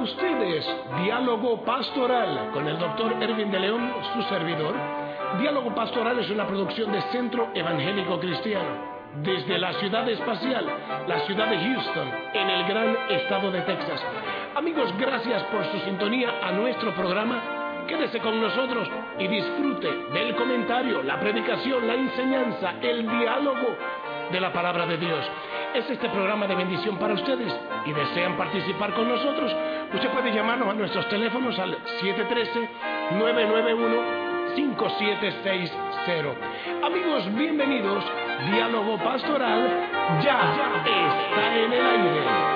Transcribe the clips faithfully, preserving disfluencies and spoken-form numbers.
ustedes, Diálogo Pastoral, con el doctor Erwin de León, su servidor. Diálogo Pastoral es una producción de Centro Evangélico Cristiano, desde la ciudad espacial, la ciudad de Houston, en el gran estado de Texas. Amigos, gracias por su sintonía a nuestro programa. Quédese con nosotros y disfrute del comentario, la predicación, la enseñanza, el diálogo de la palabra de Dios. Es este programa de bendición para ustedes y desean participar con nosotros. Usted puede llamarnos a nuestros teléfonos al siete uno tres, nueve nueve uno, cinco siete seis cero. Amigos, bienvenidos. Diálogo Pastoral ya, ya está en el aire.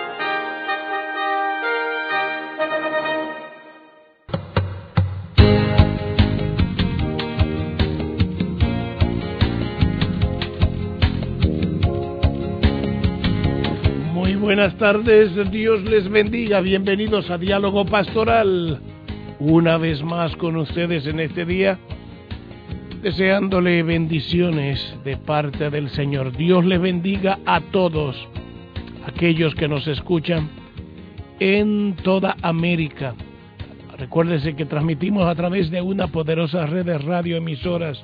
Buenas tardes, Dios les bendiga, bienvenidos a Diálogo Pastoral, una vez más con ustedes en este día, deseándole bendiciones de parte del Señor. Dios les bendiga a todos aquellos que nos escuchan en toda América. Recuérdese que transmitimos a través de una poderosa red de radioemisoras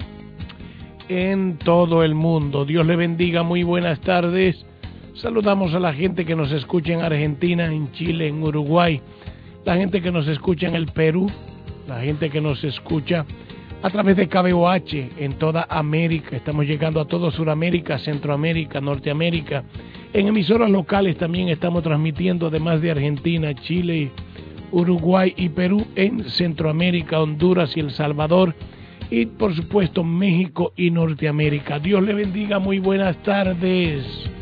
en todo el mundo. Dios les bendiga, muy buenas tardes. Saludamos a la gente que nos escucha en Argentina, en Chile, en Uruguay, la gente que nos escucha en el Perú, la gente que nos escucha a través de K B O H en toda América. Estamos llegando a toda Sudamérica, Centroamérica, Norteamérica. En emisoras locales también estamos transmitiendo, además de Argentina, Chile, Uruguay y Perú, en Centroamérica, Honduras y El Salvador, y por supuesto México y Norteamérica. Dios le bendiga, muy buenas tardes.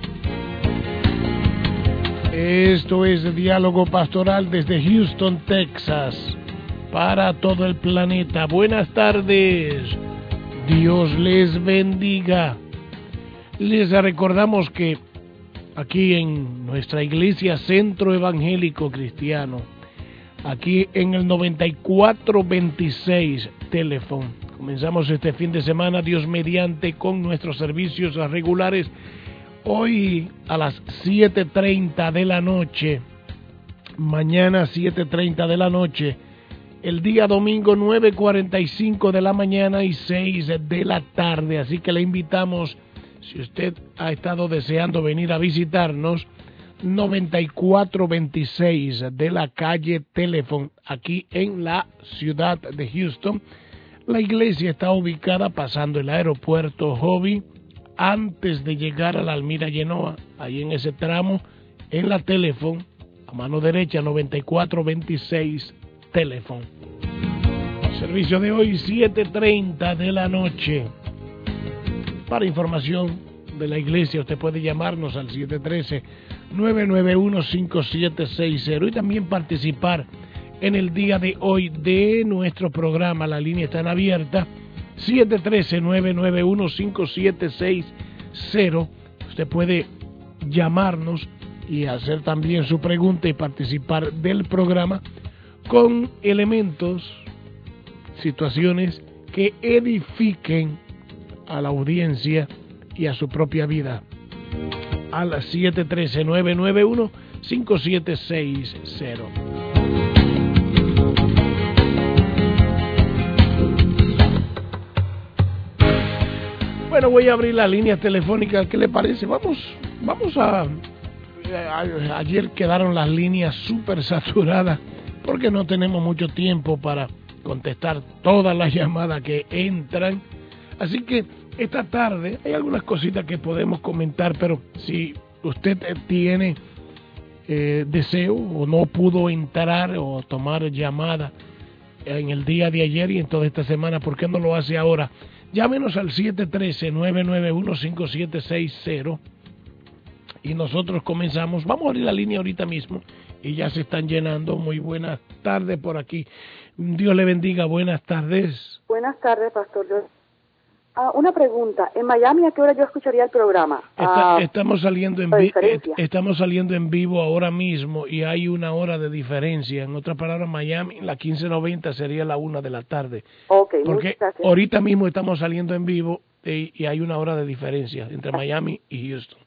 Esto es Diálogo Pastoral desde Houston, Texas, para todo el planeta. Buenas tardes, Dios les bendiga. Les recordamos que aquí en nuestra iglesia Centro Evangélico Cristiano, aquí en el noventa y cuatro veintiséis teléfono, comenzamos este fin de semana, Dios mediante, con nuestros servicios regulares. Hoy a las siete treinta de la noche, mañana siete treinta de la noche, el día domingo nueve cuarenta y cinco de la mañana y seis de la tarde. Así que le invitamos, si usted ha estado deseando venir a visitarnos, noventa y cuatro veintiséis de la calle Teléfono, aquí en la ciudad de Houston. La iglesia está ubicada pasando el aeropuerto Hobby, antes de llegar a la Almira Genoa, ahí en ese tramo, en la Teléfono, a mano derecha, noventa y cuatro veintiséis Teléfono. Servicio de hoy, siete treinta de la noche. Para información de la iglesia, usted puede llamarnos al siete uno tres, nueve nueve uno, cinco siete seis cero y también participar en el día de hoy de nuestro programa. La línea está en abierta, siete uno tres, nueve nueve uno, cinco siete seis cero. Usted puede llamarnos y hacer también su pregunta y participar del programa con elementos, situaciones que edifiquen a la audiencia y a su propia vida. A las siete uno tres, nueve nueve uno, cinco siete seis cero. Bueno, voy a abrir la línea telefónica. ¿Qué le parece? Vamos, vamos a, a... Ayer quedaron las líneas súper saturadas porque no tenemos mucho tiempo para contestar todas las llamadas que entran. Así que esta tarde hay algunas cositas que podemos comentar, pero si usted tiene eh, deseo o no pudo entrar o tomar llamada en el día de ayer y en toda esta semana, ¿por qué no lo hace ahora? Llámenos al siete uno tres, nueve nueve uno, cinco siete seis cero y nosotros comenzamos. Vamos a abrir la línea ahorita mismo y ya se están llenando. Muy buenas tardes por aquí. Dios le bendiga, buenas tardes. Buenas tardes, pastor. Yo... Ah, una pregunta. ¿En Miami a qué hora yo escucharía el programa? Está, ah, estamos saliendo en vi- estamos saliendo en vivo ahora mismo y hay una hora de diferencia. En otras palabras, Miami, la quince noventa sería la una de la tarde. Ok, porque ahorita mismo estamos saliendo en vivo y, y hay una hora de diferencia entre Miami y Houston.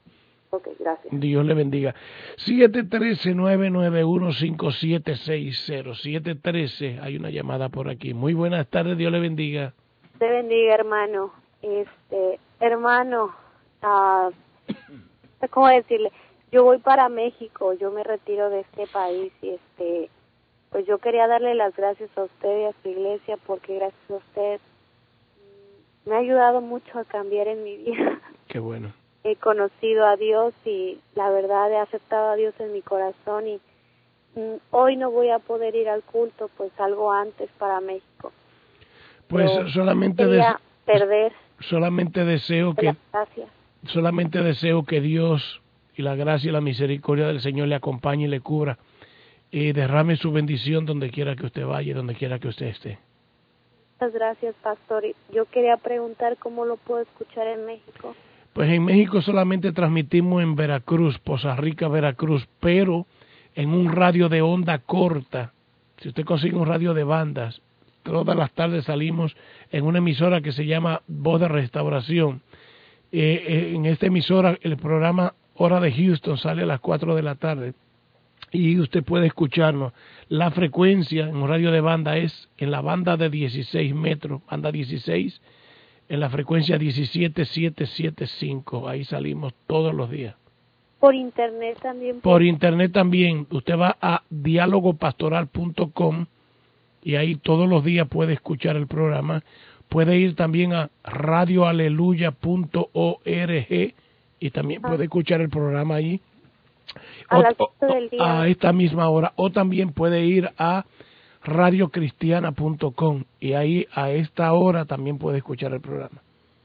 Ok, gracias. Dios le bendiga. siete uno tres, nueve nueve uno, cinco siete seis cero. siete uno tres, hay una llamada por aquí. Muy buenas tardes, Dios le bendiga. Te bendiga, hermano. Este, hermano, uh, ¿cómo decirle? Yo voy para México, yo me retiro de este país y este, pues yo quería darle las gracias a usted y a su iglesia porque gracias a usted me ha ayudado mucho a cambiar en mi vida. Qué bueno. He conocido a Dios y la verdad he aceptado a Dios en mi corazón y mm, hoy no voy a poder ir al culto, pues salgo antes para México. Pues Pero solamente quería des perder. solamente deseo que Gracias. solamente deseo que Dios y la gracia y la misericordia del Señor le acompañe y le cubra y derrame su bendición donde quiera que usted vaya y donde quiera que usted esté. Muchas gracias, pastor. Yo quería preguntar cómo lo puedo escuchar en México. Pues en México solamente transmitimos en Veracruz, Poza Rica, Veracruz, pero en un radio de onda corta. Si usted consigue un radio de bandas, todas las tardes salimos en una emisora que se llama Voz de Restauración. Eh, eh, en esta emisora el programa Hora de Houston sale a las cuatro de la tarde y usted puede escucharnos. La frecuencia en un radio de banda es en la banda de dieciséis metros, banda dieciséis, en la frecuencia diecisiete mil setecientos setenta y cinco. Ahí salimos todos los días. Por internet también. Por internet también. Usted va a diálogo pastoral punto com y ahí todos los días puede escuchar el programa. Puede ir también a radio aleluya punto org y también ah. puede escuchar el programa ahí. A o, las ocho del día. A esta misma hora. O también puede ir a radio cristiana punto com y ahí a esta hora también puede escuchar el programa.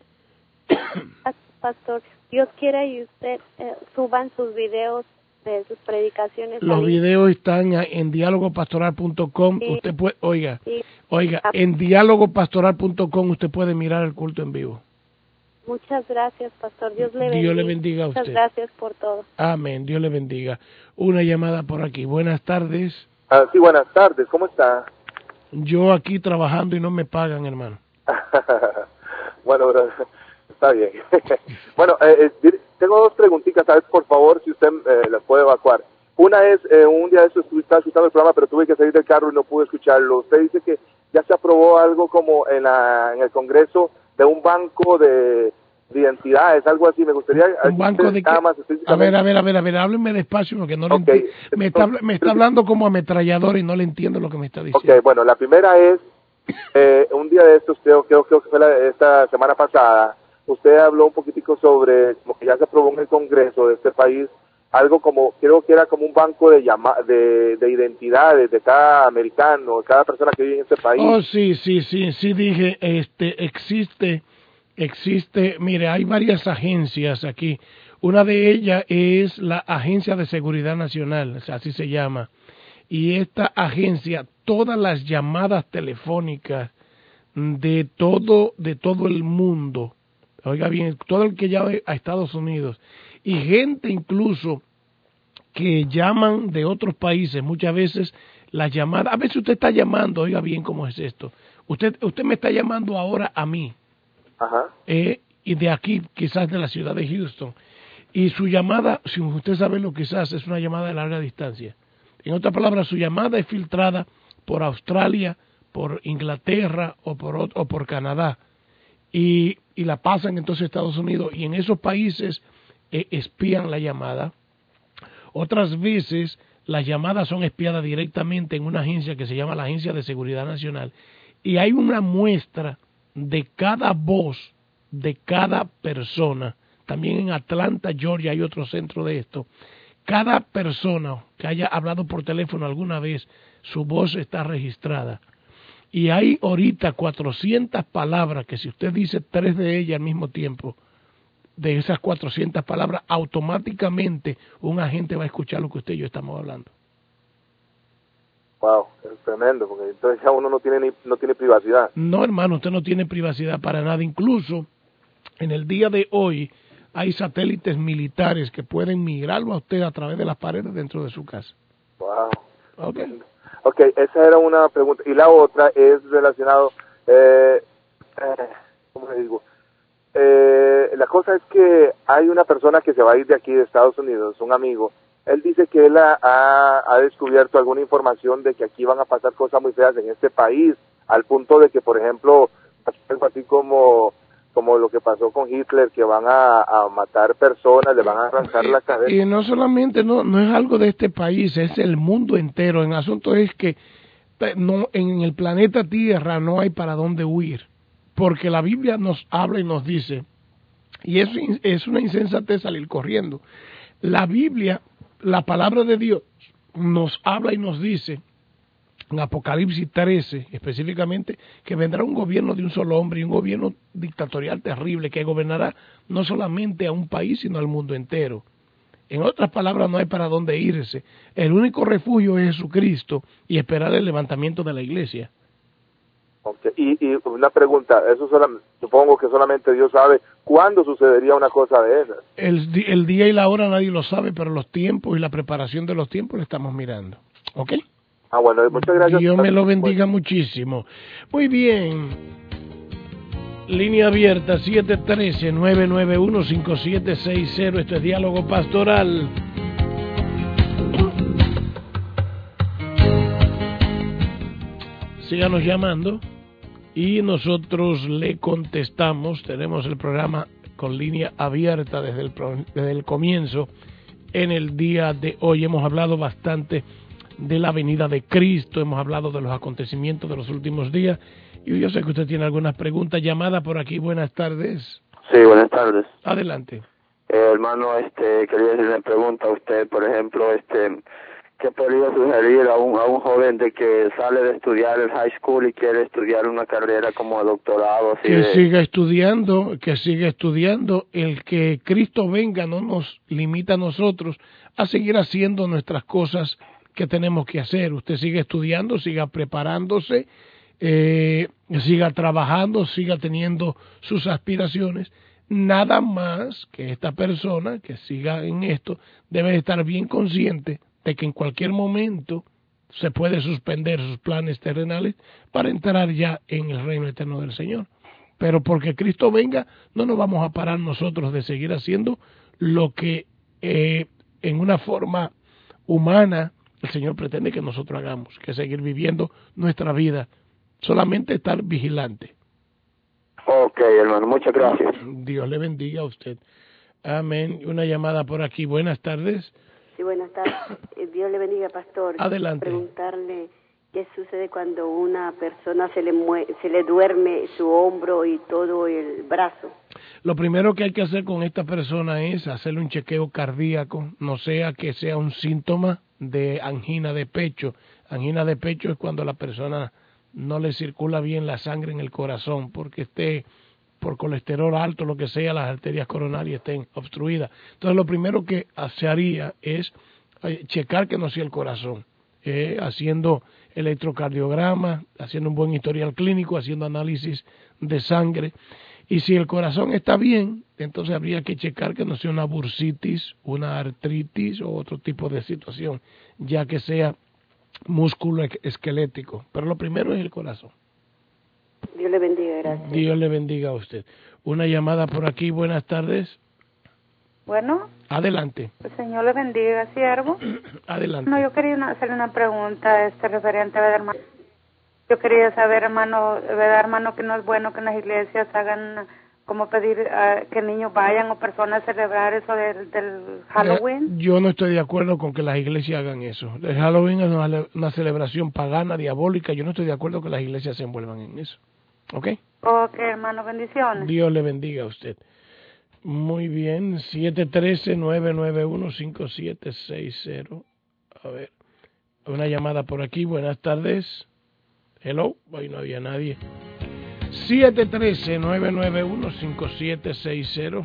Pastor, Dios quiera y usted eh, suban sus videos de sus predicaciones. Los ahí. videos están en diálogo pastoral punto com. Sí. Usted puede, oiga, Sí. oiga, en diálogo pastoral punto com usted puede mirar el culto en vivo. Muchas gracias, pastor. Dios le bendiga. Dios le bendiga a usted. Muchas gracias por todo. Amén. Dios le bendiga. Una llamada por aquí. Buenas tardes. Ah, sí, buenas tardes. ¿Cómo está? Yo aquí trabajando y no me pagan, hermano. Bueno, bro, está bien. Bueno, eh, eh, tengo dos preguntitas, a ver, por favor, si usted eh, las puede evacuar. Una es, eh, un día de eso estuve estaba escuchando el programa, pero tuve que salir del carro y no pude escucharlo. Usted dice que ya se aprobó algo como en, la, en el Congreso de un banco de, de identidades, algo así. Me gustaría... ¿Un banco de qué? Más a ver, a ver, a ver, a ver, hábleme despacio porque no okay. le entiendo. Me está, me está hablando como ametrallador y no le entiendo lo que me está diciendo. Ok, bueno, la primera es, eh, un día de estos, creo, creo, creo que fue la, esta semana pasada, usted habló un poquitico sobre, como que ya se aprobó en el Congreso de este país, algo como, creo que era como un banco de llama, de, de identidades de cada americano, de cada persona que vive en este país. Oh, sí, sí, sí, sí dije, este, existe, existe, mire, hay varias agencias aquí. Una de ellas es la Agencia de Seguridad Nacional, o sea, así se llama. Y esta agencia, todas las llamadas telefónicas de todo, de todo el mundo, oiga bien, todo el que llame a Estados Unidos, y gente incluso que llaman de otros países, muchas veces las llamadas, a veces usted está llamando, oiga bien cómo es esto, usted usted me está llamando ahora a mí, Ajá. Eh, y de aquí, quizás de la ciudad de Houston, y su llamada, si usted sabe lo que quizás es una llamada de larga distancia. En otras palabras, su llamada es filtrada por Australia, por Inglaterra o por, o por Canadá, y, y la pasan entonces a Estados Unidos, y en esos países eh, espían la llamada. Otras veces las llamadas son espiadas directamente en una agencia que se llama la Agencia de Seguridad Nacional, y hay una muestra de cada voz de cada persona. También en Atlanta, Georgia, hay otro centro de esto. Cada persona que haya hablado por teléfono alguna vez, su voz está registrada. Y hay ahorita cuatrocientas palabras que si usted dice tres de ellas al mismo tiempo, de esas cuatrocientas palabras, automáticamente un agente va a escuchar lo que usted y yo estamos hablando. Wow, es tremendo, porque entonces ya uno no tiene ni, no tiene privacidad. No, hermano, usted no tiene privacidad para nada. Incluso en el día de hoy hay satélites militares que pueden mirarlo a usted a través de las paredes dentro de su casa. Wow. Okay. Ok, esa era una pregunta. Y la otra es relacionado, eh, eh, ¿cómo le digo? eh, la cosa es que hay una persona que se va a ir de aquí de Estados Unidos, un amigo. Él dice que él ha, ha, ha descubierto alguna información de que aquí van a pasar cosas muy feas en este país, al punto de que, por ejemplo, algo así como como lo que pasó con Hitler, que van a, a matar personas, le van a arrancar la cabeza. Y no solamente, no, no es algo de este país, es el mundo entero. El asunto es que no, en el planeta Tierra no hay para dónde huir, porque la Biblia nos habla y nos dice, y eso es una insensatez salir corriendo. La Biblia, la palabra de Dios, nos habla y nos dice, en Apocalipsis trece, específicamente, que vendrá un gobierno de un solo hombre y un gobierno dictatorial terrible que gobernará no solamente a un país, sino al mundo entero. En otras palabras, no hay para dónde irse. El único refugio es Jesucristo y esperar el levantamiento de la iglesia. Okay. Y, y una pregunta, eso solamente, supongo que solamente Dios sabe cuándo sucedería una cosa de esas. El, el día y la hora nadie lo sabe, pero los tiempos y la preparación de los tiempos lo estamos mirando. ¿Ok? Ah, bueno, muchas gracias. Dios me lo bendiga muchísimo. Muy bien. Línea abierta siete uno tres, nueve nueve uno, cinco siete seis cero. Esto es Diálogo Pastoral. Síganos llamando y nosotros le contestamos. Tenemos el programa con línea abierta desde el, desde el comienzo. En el día de hoy hemos hablado bastante de la venida de Cristo, hemos hablado de los acontecimientos de los últimos días, y yo sé que usted tiene algunas preguntas. Llamada por aquí, buenas tardes. Sí, buenas tardes. Adelante. Eh, hermano, este, quería hacerle una pregunta a usted, por ejemplo, este, ¿qué podría sugerir a un, a un joven de que sale de estudiar el high school y quiere estudiar una carrera como doctorado? Así que de... siga estudiando, que siga estudiando. El que Cristo venga no nos limita a nosotros a seguir haciendo nuestras cosas que tenemos que hacer. Usted sigue estudiando, siga preparándose, eh, siga trabajando, siga teniendo sus aspiraciones. Nada más que esta persona que siga en esto debe estar bien consciente de que en cualquier momento se puede suspender sus planes terrenales para entrar ya en el reino eterno del Señor. Pero porque Cristo venga, no nos vamos a parar nosotros de seguir haciendo lo que eh, en una forma humana el Señor pretende que nosotros hagamos, que seguir viviendo nuestra vida, solamente estar vigilante. Ok, hermano, muchas gracias. Dios le bendiga a usted. Amén. Una llamada por aquí. Buenas tardes. Sí, buenas tardes. Dios le bendiga, pastor. Adelante. Preguntarle qué sucede cuando una persona se le mue se le duerme su hombro y todo el brazo. Lo primero que hay que hacer con esta persona es hacerle un chequeo cardíaco, no sea que sea un síntoma de angina de pecho. Angina de pecho es cuando la persona no le circula bien la sangre en el corazón, porque esté por colesterol alto, lo que sea, las arterias coronarias estén obstruidas. Entonces lo primero que se haría es checar que no sea el corazón, eh, haciendo electrocardiograma, haciendo un buen historial clínico, haciendo análisis de sangre. Y si el corazón está bien, entonces habría que checar que no sea una bursitis, una artritis o otro tipo de situación, ya que sea músculo esquelético. Pero lo primero es el corazón. Dios le bendiga, gracias. Dios le bendiga a usted. Una llamada por aquí, buenas tardes. Bueno. Adelante. El Señor le bendiga, siervo. Adelante. No, yo quería una, hacerle una pregunta este referente a hermano. Yo quería saber, hermano, ¿verdad, hermano, que no es bueno que en las iglesias hagan como pedir uh, que niños vayan o personas a celebrar eso del, del Halloween? Yo no estoy de acuerdo con que las iglesias hagan eso. El Halloween es una, una celebración pagana, diabólica. Yo no estoy de acuerdo que las iglesias se envuelvan en eso. ¿Ok? Ok, hermano, bendiciones. Dios le bendiga a usted. Muy bien, siete uno tres, nueve nueve uno, cinco siete seis cero. A ver, una llamada por aquí, buenas tardes. Hello, hoy no había nadie. siete uno tres, nueve nueve uno, cinco siete seis cero.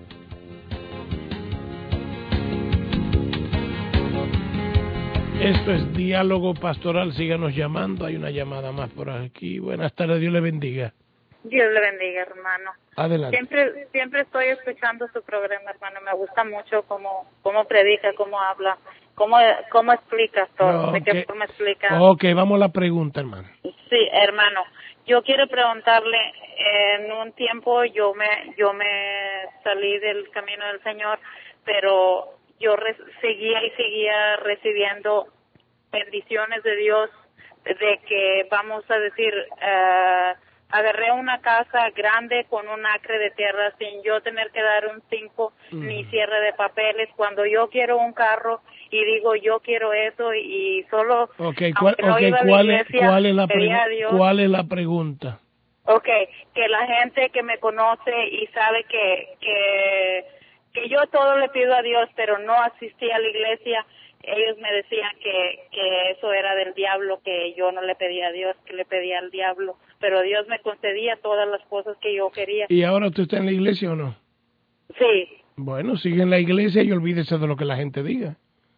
Esto es Diálogo Pastoral, síganos llamando, hay una llamada más por aquí. Buenas tardes, Dios le bendiga. Dios le bendiga, hermano. Adelante. Siempre siempre estoy escuchando su programa, hermano. Me gusta mucho cómo cómo predica, cómo habla, cómo cómo explica todo, No, de okay. qué forma explica. Ok, vamos a la pregunta, hermano. Sí, hermano, yo quiero preguntarle, en un tiempo yo me yo me salí del camino del Señor, pero yo re- seguía y seguía recibiendo bendiciones de Dios, de que vamos a decir, uh, agarré una casa grande con un acre de tierra sin yo tener que dar un cinco uh-huh. ni cierre de papeles. Cuando yo quiero un carro y digo yo quiero eso y, y solo okay, ¿cuál, no okay, iba a ¿cuál, la es, iglesia, ¿cuál, es la pedía a Dios. ¿Cuál es la pregunta? Okay, que la gente que me conoce y sabe que que que yo todo le pido a Dios, pero no asistí a la iglesia, ellos me decían que que eso era del diablo, que yo no le pedía a Dios, que le pedía al diablo, pero Dios me concedía todas las cosas que yo quería. ¿Y ahora usted está en la iglesia o no? Sí. Bueno, sigue en la iglesia y olvídese de lo que la gente diga.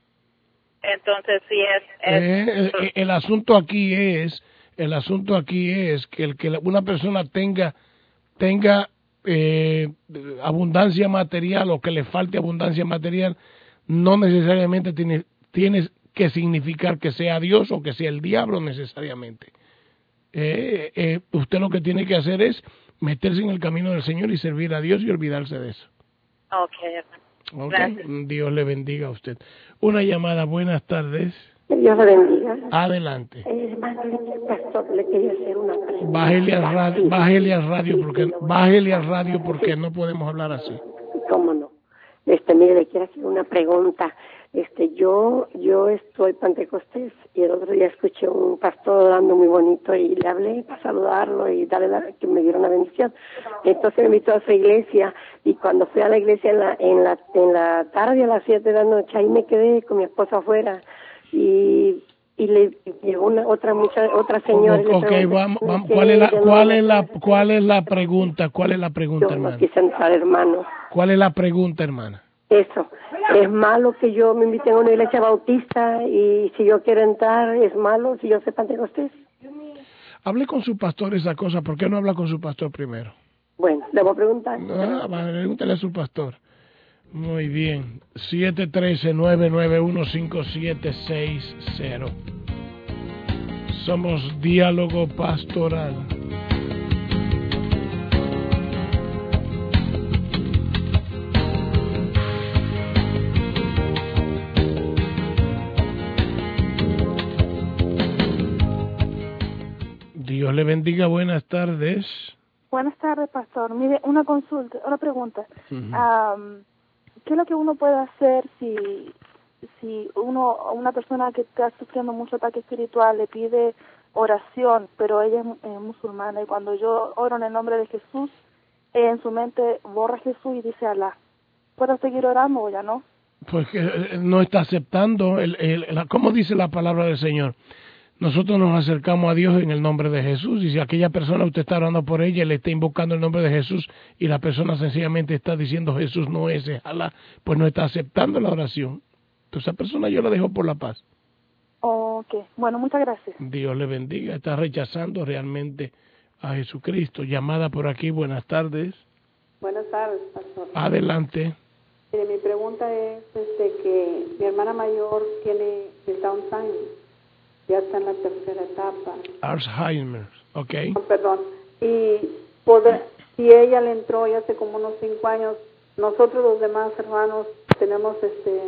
Entonces sí es, es eh, el, el asunto aquí es el asunto aquí es que el que una persona tenga tenga eh, abundancia material o que le falte abundancia material no necesariamente tiene tiene que significar que sea Dios o que sea el diablo necesariamente. Eh, eh, usted lo que tiene que hacer es meterse en el camino del Señor y servir a Dios y olvidarse de eso. Okay. Okay. Dios le bendiga a usted. Una llamada, buenas tardes. Dios le bendiga. Adelante. Eh, hermano, pastor, le quería hacer una pregunta. Bájele al radio, bájele al radio porque bájele al radio porque no podemos hablar así. ¿Cómo no? Este, mire, le quiero hacer una pregunta. Este, yo, yo estoy pentecostés y el otro día escuché un pastor orando muy bonito y le hablé para saludarlo y darle la, que me diera una bendición. Entonces me invitó a su iglesia y cuando fui a la iglesia en la, en la, en la tarde a las siete de la noche, ahí me quedé con mi esposa afuera y y le llegó una otra mucha otra señora. Ok, okay vamos, vamos. ¿Cuál es la cuál es la cuál es la pregunta? ¿Cuál es la pregunta, yo hermana? No quise entrar, hermano. ¿Cuál es la pregunta, hermana? Eso, es malo que yo me invite a una iglesia bautista y si yo quiero entrar, es malo si yo soy pentecostés. Hable con su pastor esa cosa, ¿por qué no habla con su pastor primero? Bueno, le voy a preguntar. No, pregúntale a su pastor. Muy bien, siete uno tres, nueve nueve uno, cinco siete seis cero. Somos Diálogo Pastoral. Dios le bendiga, buenas tardes. Buenas tardes, pastor. Mire, una consulta, una pregunta. Uh-huh. Um, ¿Qué es lo que uno puede hacer si si uno una persona que está sufriendo mucho ataque espiritual le pide oración, pero ella es eh, musulmana y cuando yo oro en el nombre de Jesús, eh, en su mente borra Jesús y dice Alá? ¿Puedo seguir orando o ya no? Pues que no está aceptando, el, el, la, ¿cómo dice la palabra del Señor? Nosotros nos acercamos a Dios en el nombre de Jesús y si aquella persona usted está orando por ella, le está invocando el nombre de Jesús y la persona sencillamente está diciendo Jesús no es, es Alá, pues no está aceptando la oración. Entonces esa persona yo la dejo por la paz. Ok, bueno, muchas gracias. Dios le bendiga, está rechazando realmente a Jesucristo. Llamada por aquí, buenas tardes. Buenas tardes, pastor. Adelante. Mire, mi pregunta es este, que mi hermana mayor tiene el Down syndrome. Ya está en la tercera etapa. Alzheimer, ok. Oh, perdón. Y poder, si ella le entró ya hace como unos cinco años, nosotros los demás hermanos tenemos, este,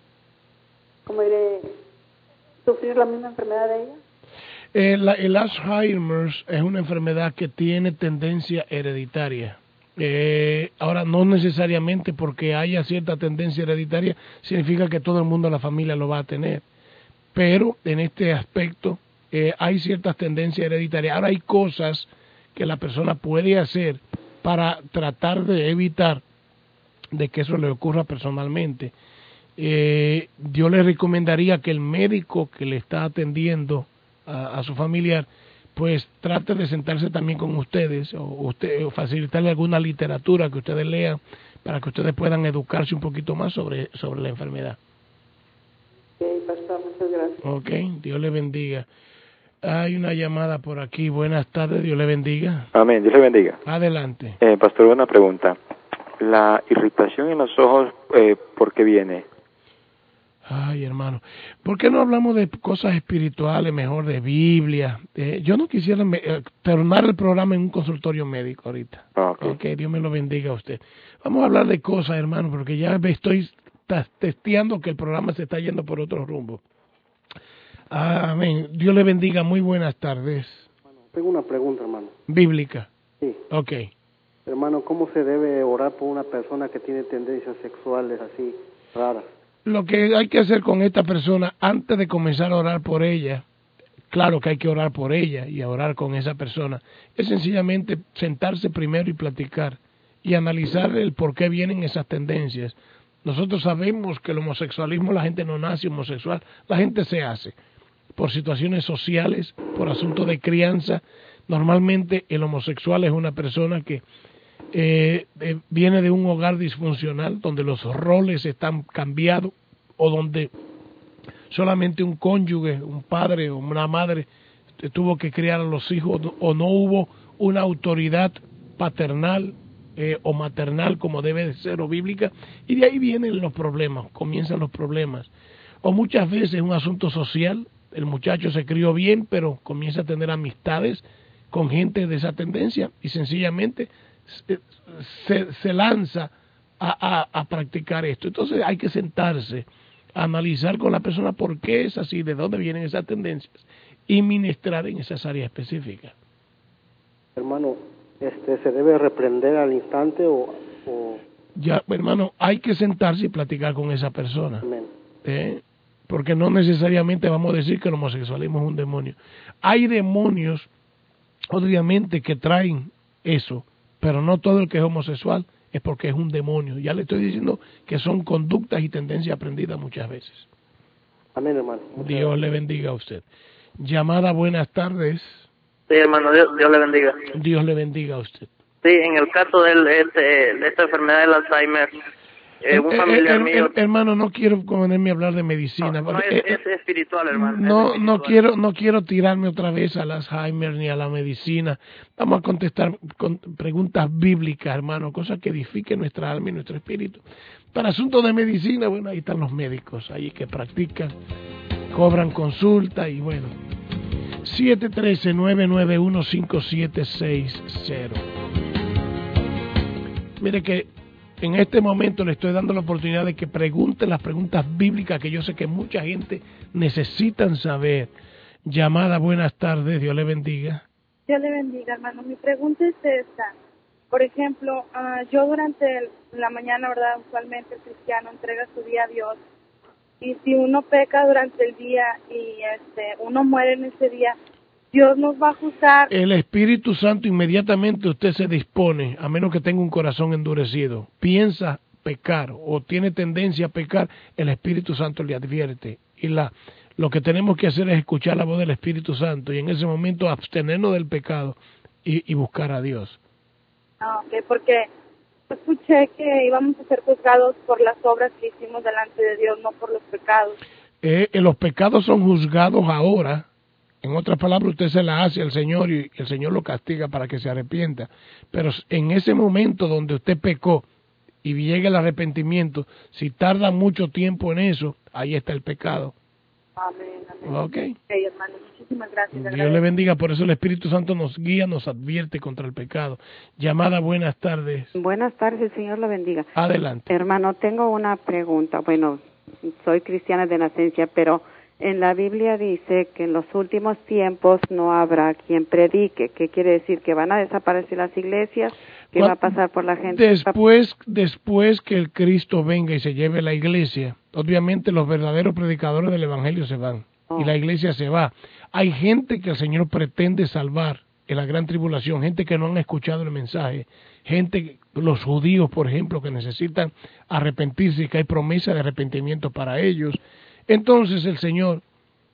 ¿cómo diré? ¿Sufrir la misma enfermedad de ella? Eh, la, el Alzheimer es una enfermedad que tiene tendencia hereditaria. Eh, ahora, no necesariamente porque haya cierta tendencia hereditaria significa que todo el mundo de la familia lo va a tener. Pero en este aspecto eh, hay ciertas tendencias hereditarias. Ahora hay cosas que la persona puede hacer para tratar de evitar de que eso le ocurra personalmente. Eh, yo le recomendaría que el médico que le está atendiendo a, a su familiar pues trate de sentarse también con ustedes o, usted, o facilitarle alguna literatura que ustedes lean para que ustedes puedan educarse un poquito más sobre, sobre la enfermedad. Ok, pastor, muchas gracias. Ok, Dios le bendiga. Hay una llamada por aquí. Buenas tardes, Dios le bendiga. Amén, Dios le bendiga. Adelante. Eh, pastor, una pregunta. La irritación en los ojos, eh, ¿por qué viene? Ay, hermano, ¿por qué no hablamos de cosas espirituales, mejor de Biblia? Eh, yo no quisiera me, eh, terminar el programa en un consultorio médico ahorita. Okay. ok, Dios me lo bendiga a usted. Vamos a hablar de cosas, hermano, porque ya me estoy testeando que el programa se está yendo por otro rumbo. Amén. Dios le bendiga. Muy buenas tardes. Bueno, tengo una pregunta, hermano. Bíblica. Sí. Ok. Hermano, ¿cómo se debe orar por una persona que tiene tendencias sexuales así raras? Lo que hay que hacer con esta persona antes de comenzar a orar por ella, claro que hay que orar por ella y a orar con esa persona, es sencillamente sentarse primero y platicar y analizar el por qué vienen esas tendencias. Nosotros sabemos que el homosexualismo, la gente no nace homosexual, la gente se hace por situaciones sociales, por asuntos de crianza. Normalmente el homosexual es una persona que Eh, eh, viene de un hogar disfuncional donde los roles están cambiados o donde solamente un cónyuge, un padre o una madre eh, tuvo que criar a los hijos o no hubo una autoridad paternal eh, o maternal como debe de ser o bíblica, y de ahí vienen los problemas, comienzan los problemas. O muchas veces un asunto social, el muchacho se crió bien pero comienza a tener amistades con gente de esa tendencia y sencillamente Se, se lanza a, a, a practicar esto. Entonces hay que sentarse a analizar con la persona por qué es así, de dónde vienen esas tendencias y ministrar en esas áreas específicas. Hermano, este, ¿se debe reprender al instante o...? o... Ya, hermano, hay que sentarse y platicar con esa persona. Amén. ¿Eh? Porque no necesariamente vamos a decir que el homosexualismo es un demonio. Hay demonios, obviamente, que traen eso, pero no todo el que es homosexual es porque es un demonio. Ya le estoy diciendo que son conductas y tendencias aprendidas muchas veces. Amén, hermano. Dios le bendiga a usted. Llamada, buenas tardes. Sí, hermano, Dios, Dios le bendiga. Dios le bendiga a usted. Sí, en el caso de, este, de esta enfermedad del Alzheimer, eh, un familiar el, el, mío... El, hermano, no quiero ponerme a hablar de medicina. No, no es, es espiritual, hermano. No, es espiritual. no quiero, no quiero tirarme otra vez al Alzheimer ni a la medicina. Vamos a contestar con preguntas bíblicas, hermano, cosas que edifiquen nuestra alma y nuestro espíritu. Para asuntos de medicina, bueno, ahí están los médicos, ahí que practican, cobran consulta y bueno. siete uno tres, nueve nueve uno, cinco siete seis cero. Mire que en este momento le estoy dando la oportunidad de que pregunten las preguntas bíblicas que yo sé que mucha gente necesitan saber. Llamada, buenas tardes, Dios le bendiga. Dios le bendiga, hermano. Mi pregunta es esta. Por ejemplo, uh, yo durante el, la mañana, ¿verdad? Usualmente el cristiano entrega su día a Dios. Y si uno peca durante el día y este uno muere en ese día, Dios nos va a juzgar. El Espíritu Santo inmediatamente usted se dispone, a menos que tenga un corazón endurecido, piensa pecar o tiene tendencia a pecar, el Espíritu Santo le advierte. Y la lo que tenemos que hacer es escuchar la voz del Espíritu Santo y en ese momento abstenernos del pecado y, y buscar a Dios. Ah, ok, porque escuché que íbamos a ser juzgados por las obras que hicimos delante de Dios, no por los pecados. Eh, los pecados son juzgados ahora. En otras palabras, usted se la hace al Señor y el Señor lo castiga para que se arrepienta. Pero en ese momento donde usted pecó y llega el arrepentimiento, si tarda mucho tiempo en eso, ahí está el pecado. Amén, amén. Ok. Okay, hermano, muchísimas gracias. Dios le bendiga, por eso el Espíritu Santo nos guía, nos advierte contra el pecado. Llamada, buenas tardes. Buenas tardes, el Señor la bendiga. Adelante. Hermano, tengo una pregunta. Bueno, soy cristiana de nacencia, pero en la Biblia dice que en los últimos tiempos no habrá quien predique. ¿Qué quiere decir? ¿Que van a desaparecer las iglesias? ¿Qué va a pasar por la gente? Después, después que el Cristo venga y se lleve la iglesia, obviamente los verdaderos predicadores del Evangelio se van oh. y la iglesia se va. Hay gente que el Señor pretende salvar en la gran tribulación, gente que no han escuchado el mensaje, gente, los judíos, por ejemplo, que necesitan arrepentirse y que hay promesa de arrepentimiento para ellos. Entonces el Señor,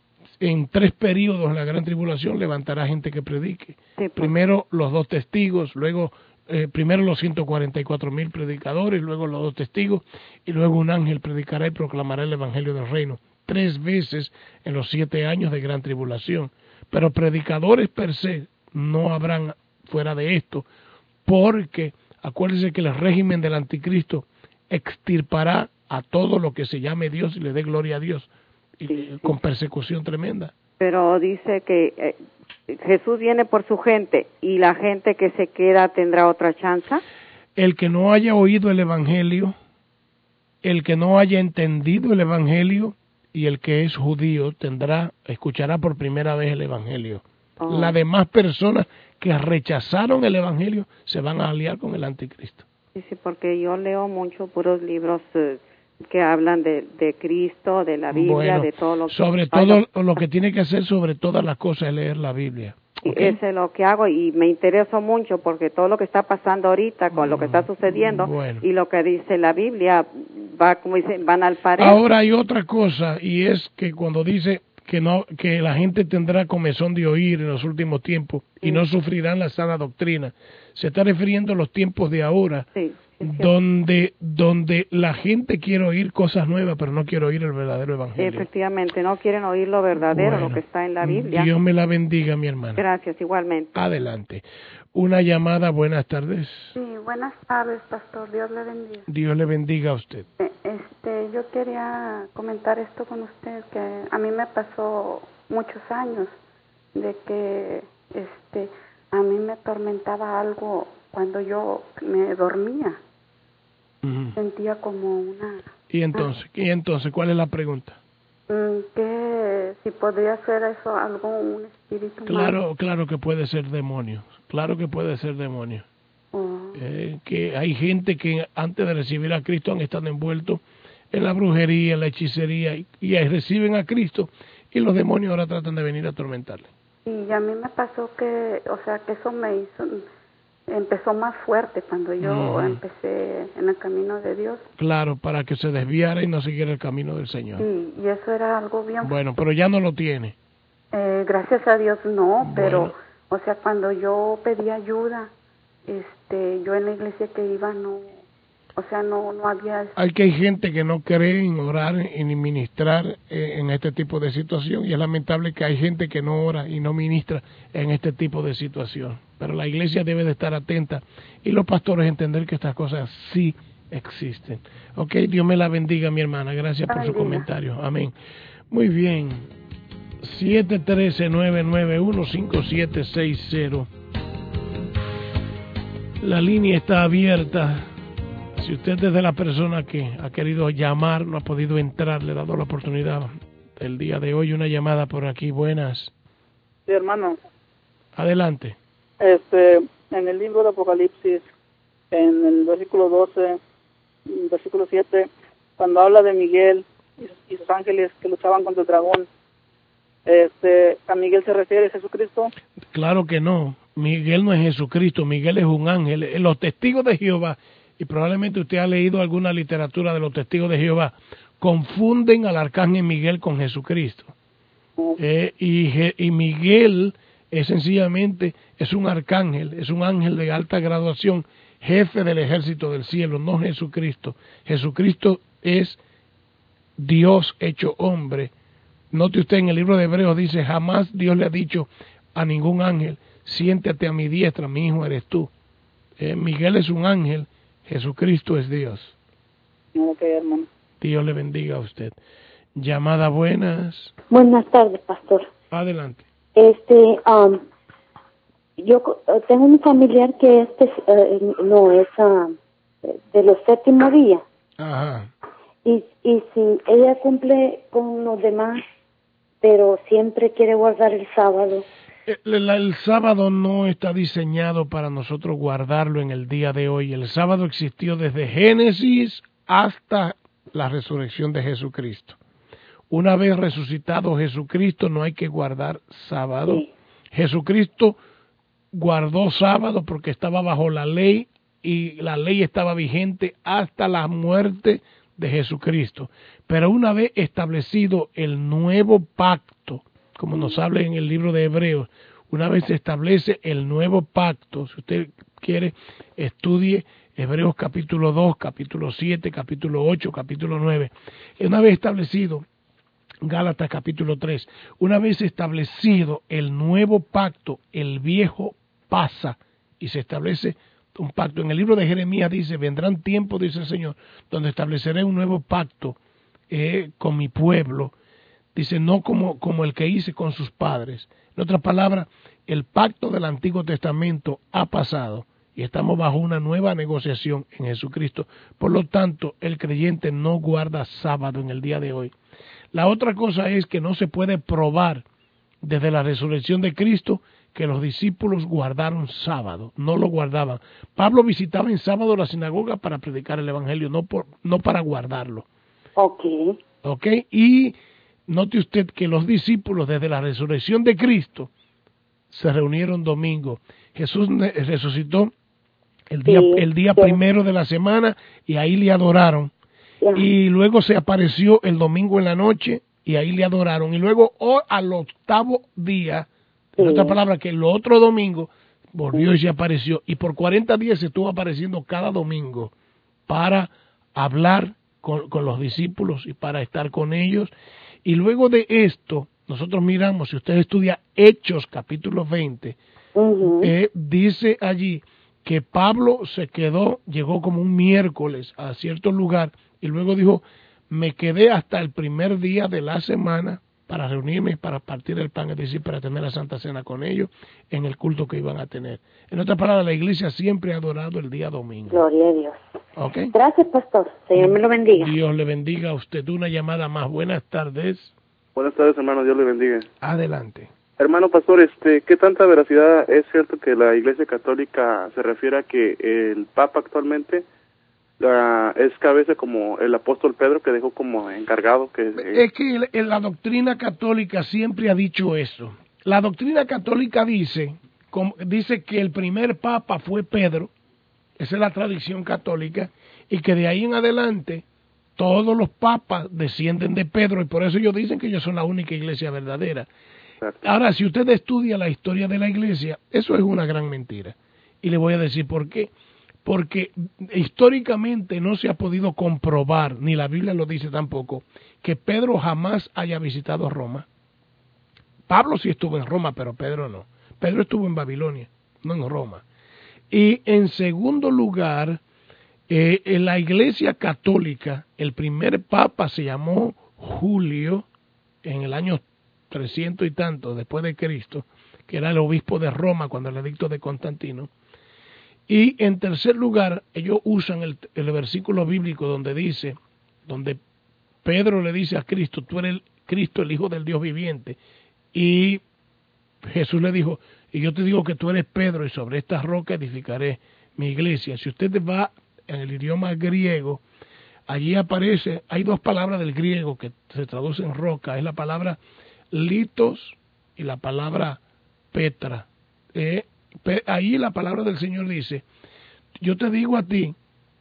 en tres periodos en la gran tribulación, levantará gente que predique. Sí, pues. Primero los dos testigos, luego eh, primero los ciento cuarenta y cuatro mil predicadores, luego los dos testigos, y luego un ángel predicará y proclamará el Evangelio del Reino. Tres veces en los siete años de gran tribulación. Pero predicadores per se no habrán fuera de esto, porque acuérdense que el régimen del anticristo extirpará a todo lo que se llame Dios y le dé gloria a Dios, y, sí, sí. con persecución tremenda. Pero dice que eh, Jesús viene por su gente y la gente que se queda tendrá otra chance. El que no haya oído el Evangelio, el que no haya entendido el Evangelio y el que es judío tendrá, escuchará por primera vez el Evangelio. Oh. Las demás personas que rechazaron el Evangelio se van a aliar con el anticristo. Sí, sí, porque yo leo mucho puros libros eh, que hablan de, de Cristo, de la Biblia, bueno, de todo lo que... Sobre todo lo que tiene que hacer sobre todas las cosas es leer la Biblia. ¿Okay? Eso es lo que hago y me intereso mucho porque todo lo que está pasando ahorita con lo que está sucediendo bueno. y lo que dice la Biblia va, como dicen, van al pared. Ahora hay otra cosa y es que cuando dice que no que la gente tendrá comezón de oír en los últimos tiempos y mm. no sufrirán la sana doctrina, se está refiriendo a los tiempos de ahora. Sí. donde donde la gente quiere oír cosas nuevas pero no quiere oír el verdadero evangelio. Efectivamente, no quieren oír lo verdadero, bueno, lo que está en la Biblia. Dios me la bendiga, mi hermana. Gracias, igualmente. Adelante. Una llamada, buenas tardes. Sí, buenas tardes, pastor. Dios le bendiga. Dios le bendiga a usted. Este, yo quería comentar esto con usted, que a mí me pasó muchos años de que este a mí me atormentaba algo cuando yo me dormía. Uh-huh. Sentía como una... ¿Y entonces? Ah, ¿Y entonces cuál es la pregunta? Que si podría ser eso algo, un espíritu Claro, malo. Claro que puede ser demonio. Claro que puede ser demonio. Uh-huh. Eh, que hay gente que antes de recibir a Cristo han estado envueltos en la brujería, en la hechicería, y, y reciben a Cristo, y los demonios ahora tratan de venir a atormentarle. Y a mí me pasó que, o sea, que eso me hizo... empezó más fuerte cuando yo uh-huh. empecé en el camino de Dios. Claro, para que se desviara y no siguiera el camino del Señor. Sí, y eso era algo bien... Bueno, pero ya no lo tiene. Eh, gracias a Dios no, bueno. Pero, o sea, cuando yo pedí ayuda, este, yo en la iglesia que iba no... O sea, no, no había... Hay que hay gente que no cree en orar y ni ministrar eh, en este tipo de situación, y es lamentable que hay gente que no ora y no ministra en este tipo de situación. Pero la iglesia debe de estar atenta y los pastores entender que estas cosas sí existen. Ok, Dios me la bendiga, mi hermana. Gracias por su comentario. Amén. Muy bien. siete uno tres, nueve nueve uno, cinco siete seis cero. La línea está abierta. Si usted es de la persona que ha querido llamar, no ha podido entrar, le he dado la oportunidad el día de hoy. Una llamada por aquí. Buenas. Sí, hermano. Adelante. Este, en el libro de Apocalipsis, en el versículo doce, versículo siete, cuando habla de Miguel y, y sus ángeles que luchaban contra el dragón, este, ¿a Miguel se refiere a Jesucristo? Claro que no. Miguel no es Jesucristo, Miguel es un ángel. Los testigos de Jehová, y probablemente usted ha leído alguna literatura de los testigos de Jehová, confunden al arcángel Miguel con Jesucristo. Uh-huh. Eh, y, y Miguel es sencillamente, es un arcángel, es un ángel de alta graduación, jefe del ejército del cielo, no Jesucristo. Jesucristo es Dios hecho hombre. Note usted en el libro de Hebreos dice, jamás Dios le ha dicho a ningún ángel, siéntate a mi diestra, mi hijo eres tú. Eh, Miguel es un ángel, Jesucristo es Dios. Ok, hermano. Dios le bendiga a usted. Llamada, buenas. Buenas tardes, pastor. Adelante. Este, um, yo tengo un familiar que este uh, no es uh, de los séptimos días. Ajá. Y, y si ella cumple con los demás, pero siempre quiere guardar el sábado. El, el, el sábado no está diseñado para nosotros guardarlo en el día de hoy. El sábado existió desde Génesis hasta la resurrección de Jesucristo. Una vez resucitado Jesucristo, no hay que guardar sábado. Sí. Jesucristo guardó sábado porque estaba bajo la ley y la ley estaba vigente hasta la muerte de Jesucristo. Pero una vez establecido el nuevo pacto, como nos habla en el libro de Hebreos, una vez se establece el nuevo pacto, si usted quiere, estudie Hebreos capítulo dos, capítulo siete, capítulo ocho, capítulo nueve. Una vez establecido Gálatas capítulo tres, una vez establecido el nuevo pacto, el viejo pasa y se establece un pacto. En el libro de Jeremías dice, vendrán tiempos, dice el Señor, donde estableceré un nuevo pacto eh, con mi pueblo. Dice, no como, como el que hice con sus padres. En otras palabras, el pacto del Antiguo Testamento ha pasado y estamos bajo una nueva negociación en Jesucristo. Por lo tanto, el creyente no guarda sábado en el día de hoy. La otra cosa es que no se puede probar desde la resurrección de Cristo que los discípulos guardaron sábado, no lo guardaban. Pablo visitaba en sábado la sinagoga para predicar el evangelio, no por, no para guardarlo. Ok. Ok, y note usted que los discípulos desde la resurrección de Cristo se reunieron domingo. Jesús resucitó el día, sí, el día sí. primero de la semana y ahí le adoraron. Yeah. Y luego se apareció el domingo en la noche y ahí le adoraron. Y luego oh, al octavo día, sí. en otras palabras, que el otro domingo volvió y se apareció. Y por cuarenta días se estuvo apareciendo cada domingo para hablar con, con los discípulos y para estar con ellos. Y luego de esto, nosotros miramos, si usted estudia Hechos capítulo veinte, uh-huh. eh, dice allí que Pablo se quedó, llegó como un miércoles a cierto lugar y luego dijo, me quedé hasta el primer día de la semana para reunirme, para partir el pan, es decir, para tener la Santa Cena con ellos en el culto que iban a tener. En otras palabras, la iglesia siempre ha adorado el día domingo. Gloria a Dios. ¿Okay? Gracias, pastor. Señor me lo bendiga. Dios le bendiga a usted. Una llamada más. Buenas tardes. Buenas tardes, hermano. Dios le bendiga. Adelante. Hermano pastor, este, ¿qué tanta veracidad es cierto que la Iglesia Católica se refiere a que el Papa actualmente la, es cabeza como el apóstol Pedro, que dejó como encargado? Que eh, Es que el, el, la doctrina católica siempre ha dicho eso. La doctrina católica dice, como, dice que el primer Papa fue Pedro, esa es la tradición católica, y que de ahí en adelante todos los papas descienden de Pedro, y por eso ellos dicen que ellos son la única iglesia verdadera. Ahora, si usted estudia la historia de la iglesia, eso es una gran mentira. Y le voy a decir por qué. Porque históricamente no se ha podido comprobar, ni la Biblia lo dice tampoco, que Pedro jamás haya visitado Roma. Pablo sí estuvo en Roma, pero Pedro no. Pedro estuvo en Babilonia, no en Roma. Y en segundo lugar, eh, en la iglesia católica, el primer papa se llamó Julio, en el año trescientos y tanto después de Cristo, que era el obispo de Roma cuando el edicto de Constantino. Y en tercer lugar, ellos usan el, el versículo bíblico donde dice, donde Pedro le dice a Cristo, tú eres el, Cristo el Hijo del Dios viviente, y Jesús le dijo, y yo te digo que tú eres Pedro, y sobre esta roca edificaré mi iglesia. Si usted va en el idioma griego, allí aparece, hay dos palabras del griego que se traducen roca, es la palabra litos y la palabra petra. Eh, pe, ahí la palabra del Señor dice, yo te digo a ti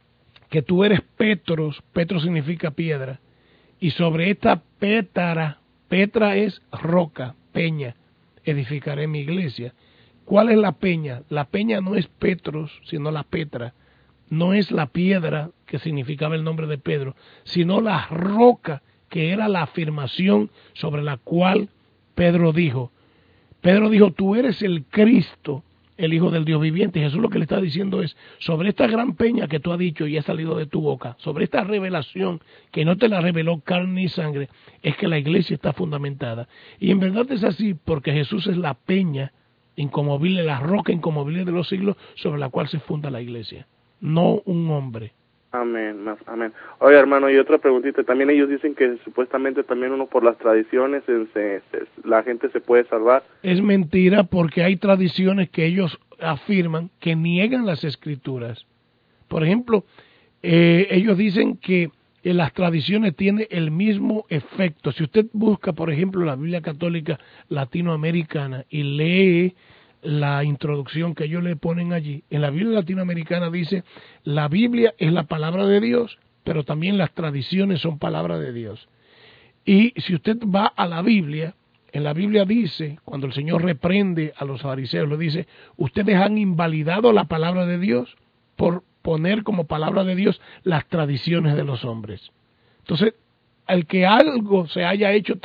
que tú eres Petros, Petro significa piedra, y sobre esta petra, petra es roca, peña, edificaré mi iglesia. ¿Cuál es la peña? La peña no es Petros, sino la petra. No es la piedra, que significaba el nombre de Pedro, sino la roca, que era la afirmación sobre la cual Pedro dijo. Pedro dijo, tú eres el Cristo, el Hijo del Dios viviente. Y Jesús lo que le está diciendo es, sobre esta gran peña que tú has dicho y ha salido de tu boca, sobre esta revelación que no te la reveló carne ni sangre, es que la iglesia está fundamentada. Y en verdad es así, porque Jesús es la peña inconmovible, la roca inconmovible de los siglos sobre la cual se funda la iglesia, no un hombre. Amén, amén. Oye, hermano, y otra preguntita. También ellos dicen que supuestamente también uno por las tradiciones se, se, la gente se puede salvar. Es mentira, porque hay tradiciones que ellos afirman que niegan las escrituras. Por ejemplo, eh, ellos dicen que eh, las tradiciones tienen el mismo efecto. Si usted busca, por ejemplo, la Biblia católica latinoamericana y lee la introducción que ellos le ponen allí, en la Biblia latinoamericana dice, la Biblia es la palabra de Dios, pero también las tradiciones son palabra de Dios. Y si usted va a la Biblia, en la Biblia dice, cuando el Señor reprende a los fariseos, le dice, ustedes han invalidado la palabra de Dios por poner como palabra de Dios las tradiciones de los hombres. Entonces, al que algo se haya hecho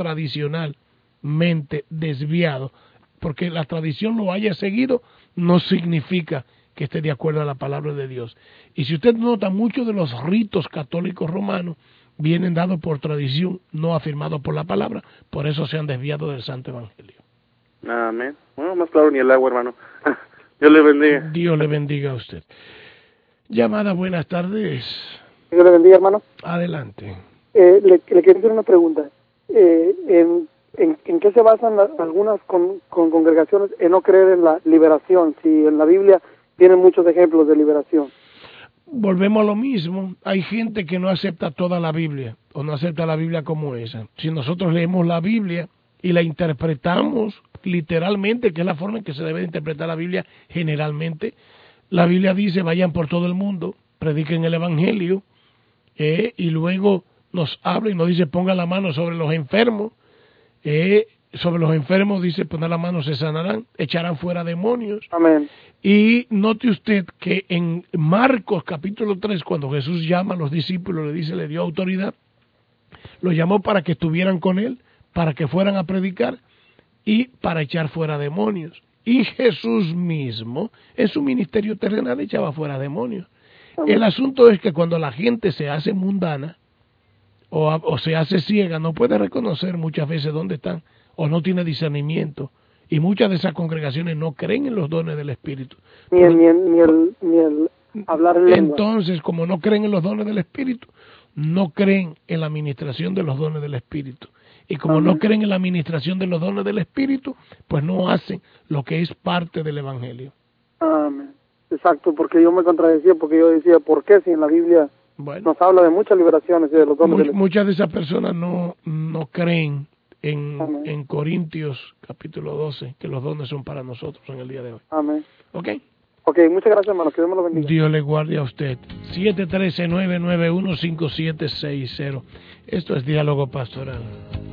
tradicionalmente desviado, porque la tradición lo haya seguido, no significa que esté de acuerdo a la palabra de Dios. Y si usted nota, muchos de los ritos católicos romanos vienen dados por tradición, no afirmados por la palabra, por eso se han desviado del Santo Evangelio. Amén. Bueno, más claro ni el agua, hermano. Dios le bendiga. Dios le bendiga a usted. Llamada, buenas tardes. Dios le bendiga, hermano. Adelante. Eh, le, le quería hacer una pregunta. Eh, en, en, ¿En qué se basan la, algunas con, con congregaciones en no creer en la liberación? Si en la Biblia tienen muchos ejemplos de liberación. Volvemos a lo mismo. Hay gente que no acepta toda la Biblia, o no acepta la Biblia como esa. Si nosotros leemos la Biblia y la interpretamos literalmente, que es la forma en que se debe de interpretar la Biblia generalmente, la Biblia dice, vayan por todo el mundo, prediquen el Evangelio, eh, y luego nos habla y nos dice, ponga la mano sobre los enfermos, eh, sobre los enfermos dice, poner la mano se sanarán, echarán fuera demonios. Amén. Y note usted que en Marcos capítulo tres, cuando Jesús llama a los discípulos, le dice, le dio autoridad, los llamó para que estuvieran con él, para que fueran a predicar y para echar fuera demonios. Y Jesús mismo, en su ministerio terrenal, echaba fuera demonios. El asunto es que cuando la gente se hace mundana o, o se hace ciega, no puede reconocer muchas veces dónde están, o no tiene discernimiento. Y muchas de esas congregaciones no creen en los dones del Espíritu. Ni el, ni el, ni el, ni el hablar en lengua. Entonces, como no creen en los dones del Espíritu, no creen en la administración de los dones del Espíritu. Y como Amén. No creen en la administración de los dones del Espíritu, pues no hacen lo que es parte del Evangelio. Amén. Exacto, porque yo me contradecía, porque yo decía, ¿por qué si en la Biblia bueno, nos habla de muchas liberaciones y de los dones much, del Espíritu? Muchas de esas personas no, no creen en, en Corintios capítulo doce, que los dones son para nosotros en el día de hoy. Amén. ¿Ok? Ok, muchas gracias, hermano, que Dios me lo bendiga. Dios le guarde a usted. siete uno tres, nueve nueve uno, cinco siete seis cero. Esto es Diálogo Pastoral.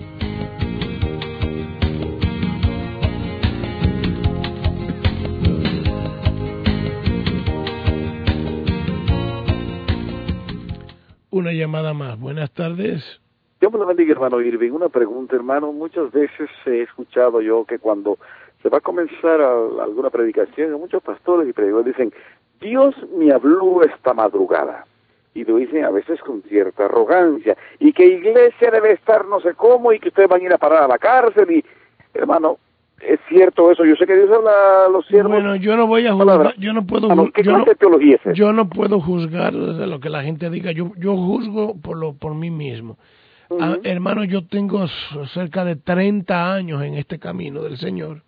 Una llamada más. Buenas tardes. Dios me lo bendiga, hermano Irving. Una pregunta, hermano. Muchas veces he escuchado yo que cuando se va a comenzar a, a alguna predicación, muchos pastores y predicadores dicen, Dios me habló esta madrugada. Y lo dicen a veces con cierta arrogancia. Y que iglesia debe estar no sé cómo y que ustedes van a ir a parar a la cárcel. Y, hermano, ¿es cierto eso? Yo sé que Dios habla a los siervos. Bueno, yo no voy a juzgar, yo no puedo juzgar. ¿Qué yo clase no, de teología es esa? Yo no puedo juzgar de lo que la gente diga. Yo yo juzgo por lo por mí mismo. Uh-huh. Ah, hermano, yo tengo cerca de treinta años en este camino del Señor.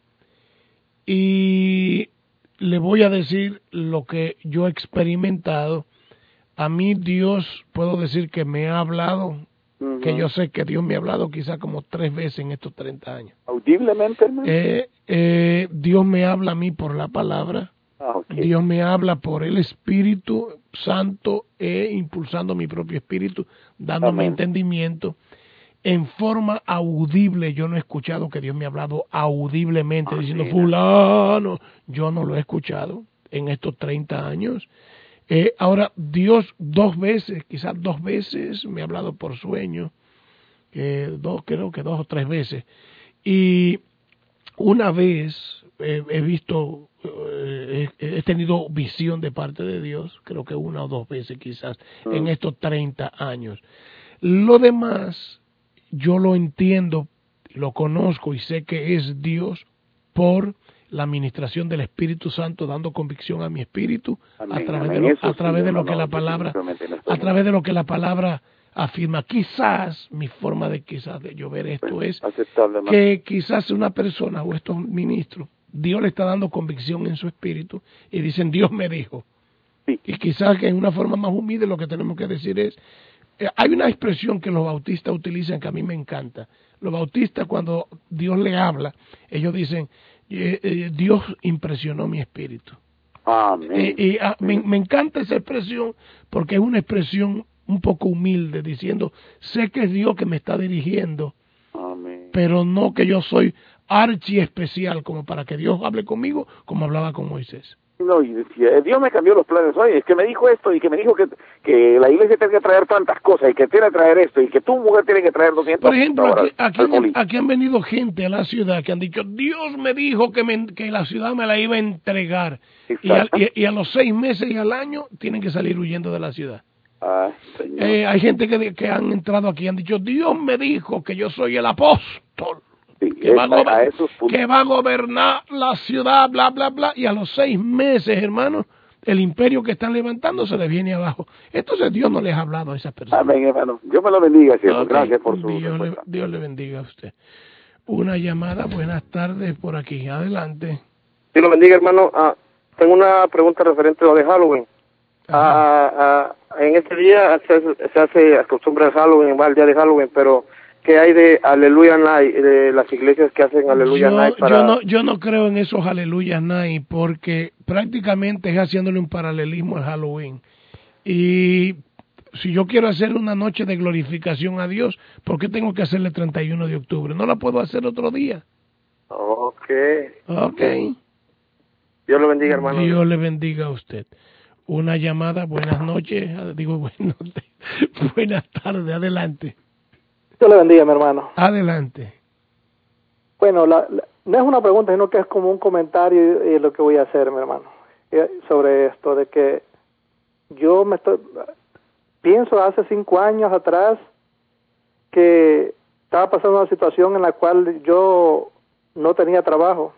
Y le voy a decir lo que yo he experimentado. A mí Dios, puedo decir que me ha hablado, uh-huh. que yo sé que Dios me ha hablado quizás como tres veces en estos treinta años. ¿Audiblemente, hermano? Eh, eh, Dios me habla a mí por la palabra. Ah, okay. Dios me habla por el Espíritu Santo, e impulsando mi propio espíritu, dándome Amén. Entendimiento. En forma audible, yo no he escuchado que Dios me ha hablado audiblemente, Amén. Diciendo, fulano, yo no lo he escuchado en estos treinta años. Eh, ahora, Dios dos veces, quizás dos veces, me ha hablado por sueño, eh, dos, creo que dos o tres veces. Y una vez eh, he visto, eh, he tenido visión de parte de Dios, creo que una o dos veces quizás, uh-huh. en estos treinta años. Lo demás, yo lo entiendo, lo conozco y sé que es Dios por la administración del Espíritu Santo, dando convicción a mi espíritu amén, a través amén. de lo, a través sí, de lo no, que no, la palabra a través de lo que la palabra afirma. Quizás mi forma de quizás de yo ver esto pues, es que quizás una persona o estos ministros, Dios le está dando convicción en su espíritu y dicen Dios me dijo. Sí. Y quizás que en una forma más humilde lo que tenemos que decir es, eh, hay una expresión que los bautistas utilizan que a mí me encanta. Los bautistas cuando Dios le habla, ellos dicen Eh, eh, Dios impresionó mi espíritu. Amén. Eh, y ah, me, me encanta esa expresión porque es una expresión un poco humilde diciendo, sé que es Dios que me está dirigiendo, Amén. Pero no que yo soy archi especial como para que Dios hable conmigo como hablaba con Moisés. No, y decía, Dios me cambió los planes, oye, es que me dijo esto y que me dijo que, que la iglesia tiene que traer tantas cosas y que tiene que traer esto y que tu mujer tiene que traer doscientos. Por ejemplo, no, aquí, aquí, han, aquí han venido gente a la ciudad que han dicho, Dios me dijo que, me, que la ciudad me la iba a entregar. Y, al, y, y a los seis meses y al año tienen que salir huyendo de la ciudad. Ay, señor. Eh, hay gente que, que han entrado aquí y han dicho, Dios me dijo que yo soy el apóstol. Sí, que, va a a esos que va a gobernar la ciudad, bla, bla, bla, y a los seis meses, hermano, el imperio que están levantando se le viene abajo. Entonces Dios no les ha hablado a esas personas. Amén, hermano. Dios me lo bendiga, siempre. Okay. Gracias por su Dios le, respuesta. Dios le bendiga a usted. Una llamada, buenas tardes por aquí, adelante. Dios lo bendiga, hermano. Ah, tengo una pregunta referente a lo de Halloween. Ah, ah, en este día se, se hace costumbre de Halloween, va el día de Halloween, pero ¿qué hay de Aleluya Night, de las iglesias que hacen Aleluya yo, Night? Para... Yo, no, yo no creo en esos Aleluya Night porque prácticamente es haciéndole un paralelismo al Halloween. Y si yo quiero hacer una noche de glorificación a Dios, ¿por qué tengo que hacerle treinta y uno de octubre? ¿No la puedo hacer otro día? Ok. Ok. Dios lo bendiga, hermano. Dios le bendiga a usted. Una llamada, buenas noches, digo buenas, buenas tardes, adelante. Dios le bendiga, mi hermano. Adelante. Bueno, la, la, no es una pregunta, sino que es como un comentario y, y lo que voy a hacer, mi hermano, sobre esto, de que yo me estoy, pienso hace cinco años atrás que estaba pasando una situación en la cual yo no tenía trabajo.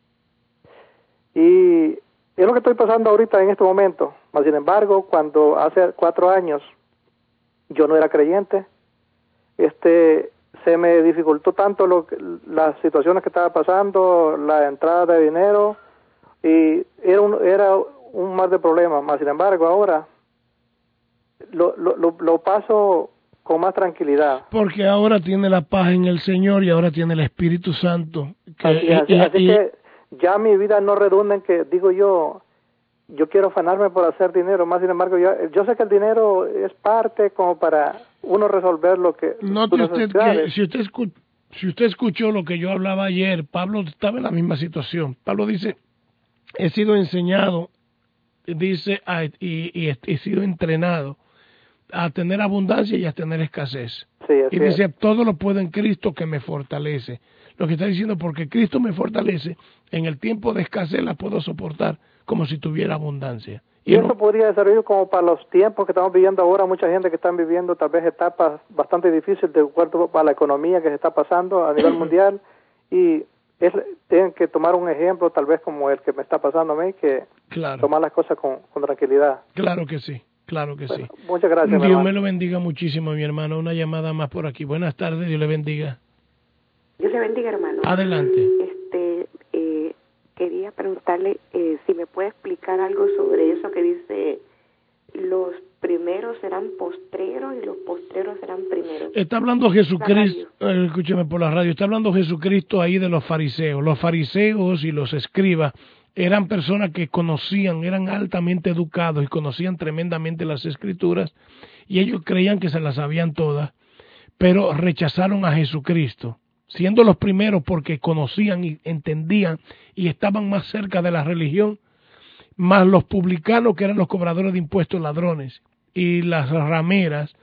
Y es lo que estoy pasando ahorita en este momento. Mas, sin embargo, cuando hace cuatro años yo no era creyente, este se me dificultó tanto lo que, las situaciones que estaba pasando, la entrada de dinero, y era un, era un mar de problemas. Mas, sin embargo, ahora lo, lo, lo, lo paso con más tranquilidad. Porque ahora tiene la paz en el Señor y ahora tiene el Espíritu Santo. Que, así, así, y, así y, que ya mi vida no redunda en que, digo yo, yo quiero afanarme por hacer dinero. Más sin embargo, yo, yo sé que el dinero es parte como para uno resolver lo que... Note usted que si usted, escu si usted escuchó lo que yo hablaba ayer, Pablo estaba en la misma situación. Pablo dice, he sido enseñado, dice, a, y, y he sido entrenado a tener abundancia y a tener escasez. Sí, y dice, es. todo lo puedo en Cristo que me fortalece. Lo que está diciendo, porque Cristo me fortalece, en el tiempo de escasez la puedo soportar como si tuviera abundancia. Y, y eso no... podría servir como para los tiempos que estamos viviendo ahora, mucha gente que están viviendo tal vez etapas bastante difíciles de acuerdo a la economía que se está pasando a nivel mundial, y es, tienen que tomar un ejemplo tal vez como el que me está pasando a mí, que claro. tomar las cosas con, con tranquilidad. Claro que sí. Claro que bueno, sí. Muchas gracias. Dios me lo bendiga muchísimo, mi hermano. Una llamada más por aquí. Buenas tardes, Dios le bendiga. Dios le bendiga, hermano. Adelante. Este, eh, quería preguntarle eh, si me puede explicar algo sobre eso que dice, los primeros serán postreros y los postreros serán primeros. Está hablando Jesucristo, eh, escúcheme por la radio, está hablando Jesucristo ahí de los fariseos. Los fariseos y los escribas eran personas que conocían, eran altamente educados y conocían tremendamente las escrituras, y ellos creían que se las sabían todas, pero rechazaron a Jesucristo, siendo los primeros porque conocían y entendían y estaban más cerca de la religión, más los publicanos, que eran los cobradores de impuestos, ladrones, y las rameras,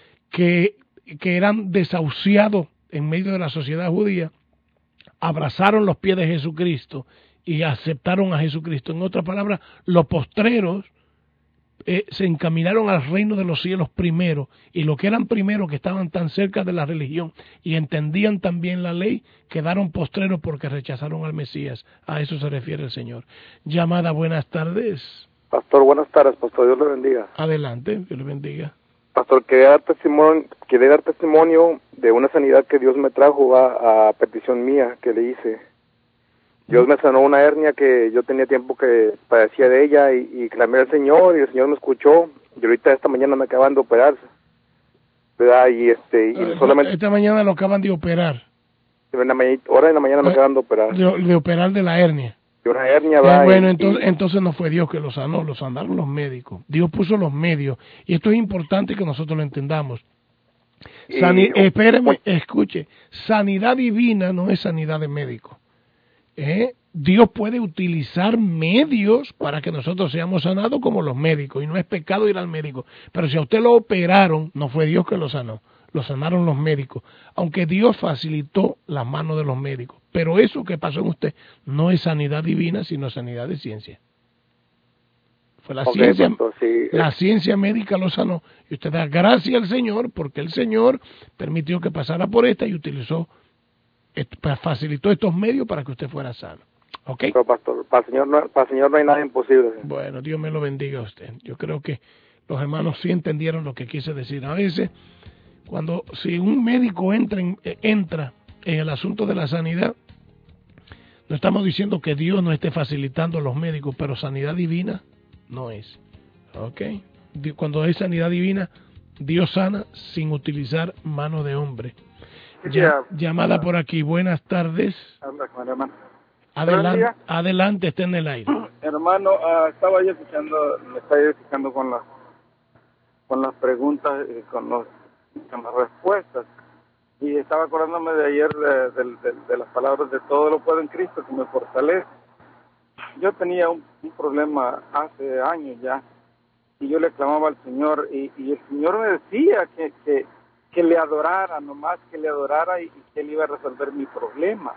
que, que eran desahuciados en medio de la sociedad judía, abrazaron los pies de Jesucristo y aceptaron a Jesucristo. En otras palabras, los postreros eh, se encaminaron al reino de los cielos primero, y los que eran primeros, que estaban tan cerca de la religión y entendían también la ley, quedaron postreros porque rechazaron al Mesías. A eso se refiere el Señor. Llamada, buenas tardes. Pastor, buenas tardes, pastor, Dios le bendiga. Adelante, Dios le bendiga. Pastor, quería dar testimonio, quería dar testimonio de una sanidad que Dios me trajo a, a petición mía que le hice. Dios me sanó una hernia que yo tenía tiempo que padecía de ella, y, y clamé al Señor y el Señor me escuchó, y ahorita esta mañana me acaban de operar, ¿verdad? Y este, y uh, solamente... Esta mañana lo acaban de operar. En la mañana, ahora en la mañana me acaban de operar. De, de operar de la hernia. De una hernia, ¿verdad? Eh, bueno, y, entonces, y... entonces no fue Dios que lo sanó, lo sanaron los médicos. Dios puso los medios, y esto es importante que nosotros lo entendamos. Sani y... Espéreme, escuche, sanidad divina no es sanidad de médico. ¿Eh? Dios puede utilizar medios para que nosotros seamos sanados como los médicos, y no es pecado ir al médico. Pero si a usted lo operaron, no fue Dios que lo sanó, lo sanaron los médicos, aunque Dios facilitó las manos de los médicos. Pero eso que pasó en usted no es sanidad divina, sino sanidad de ciencia. Fue la, okay, ciencia, pastor, sí. la ciencia médica lo sanó, y usted da gracias al Señor porque el Señor permitió que pasara por esta y utilizó, facilitó estos medios para que usted fuera sano. ¿Okay? Pero pastor, para el Señor no, para el Señor no hay nada imposible. Bueno, Dios me lo bendiga a usted. Yo creo que los hermanos sí entendieron lo que quise decir. A veces, cuando si un médico entra en, entra en el asunto de la sanidad, no estamos diciendo que Dios no esté facilitando a los médicos, pero sanidad divina no es. ¿Ok? Cuando hay sanidad divina, Dios sana sin utilizar mano de hombre. Ya, llamada por aquí, buenas tardes. Habla con el hermano. Adelante, adelante, está en el aire. Hermano, uh, estaba yo escuchando, me estaba yo escuchando con las con las preguntas y con, los, con las respuestas. Y estaba acordándome de ayer de, de, de, de las palabras de todo lo puedo en Cristo que me fortalece. Yo tenía un, un problema hace años ya, y yo le clamaba al Señor, y, y el Señor me decía que, que, que le adorara, nomás que le adorara, y, y que Él iba a resolver mi problema.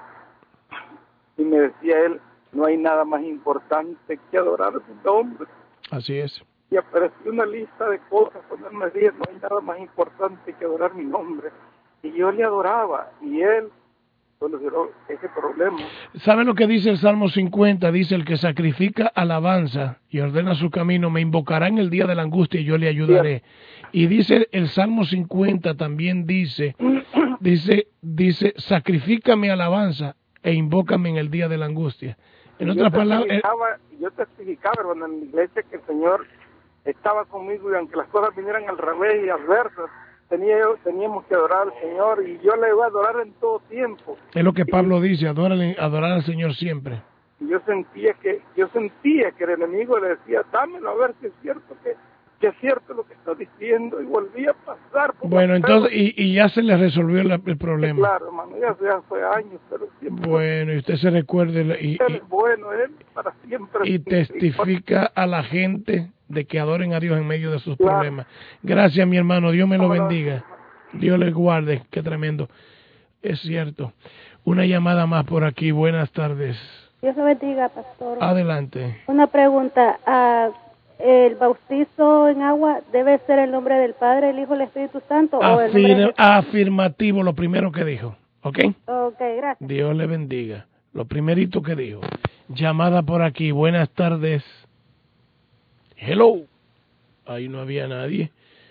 Y me decía Él, no hay nada más importante que adorar a su nombre. Así es. Y apareció una lista de cosas cuando Él me decía, no hay nada más importante que adorar mi nombre. Y yo le adoraba, y Él solucionó ese problema. ¿Sabe lo que dice el Salmo cincuenta? Dice, el que sacrifica alabanza y ordena su camino, me invocará en el día de la angustia y yo le ayudaré. Sí. Y dice el Salmo cincuenta también dice, dice, dice, sacrifícame alabanza e invócame en el día de la angustia. En yo otras palabras, yo testificaba, hermano, en la iglesia que el Señor estaba conmigo, y aunque las cosas vinieran al revés y adversas, tenía, teníamos que adorar al Señor, y yo le iba a adorar en todo tiempo. Es lo que Pablo y, dice, adorar, adorar al Señor siempre. Y yo sentía que yo sentía que el enemigo le decía, dámelo a ver si es cierto que que es cierto lo que está diciendo, y volví a pasar. Por bueno, entonces, y, y ya se le resolvió la, el problema. Sí, claro, hermano, ya, ya fue años, pero siempre. Bueno, y usted se recuerde. Y, él es bueno, Él para siempre. Y testifica a la gente de que adoren a Dios en medio de sus claro. problemas. Gracias, mi hermano, Dios me lo bendiga. Dios le guarde, qué tremendo. Es cierto. Una llamada más por aquí, buenas tardes. Dios lo bendiga, pastor. Adelante. Una pregunta, uh, ¿el bautizo en agua debe ser el nombre del Padre, el Hijo, el Espíritu Santo? Afir- o el nombre de... Afirmativo, lo primero que dijo. ¿Ok? Ok, gracias. Dios le bendiga. Lo primerito que dijo. Llamada por aquí, buenas tardes. Hello. Ahí no había nadie.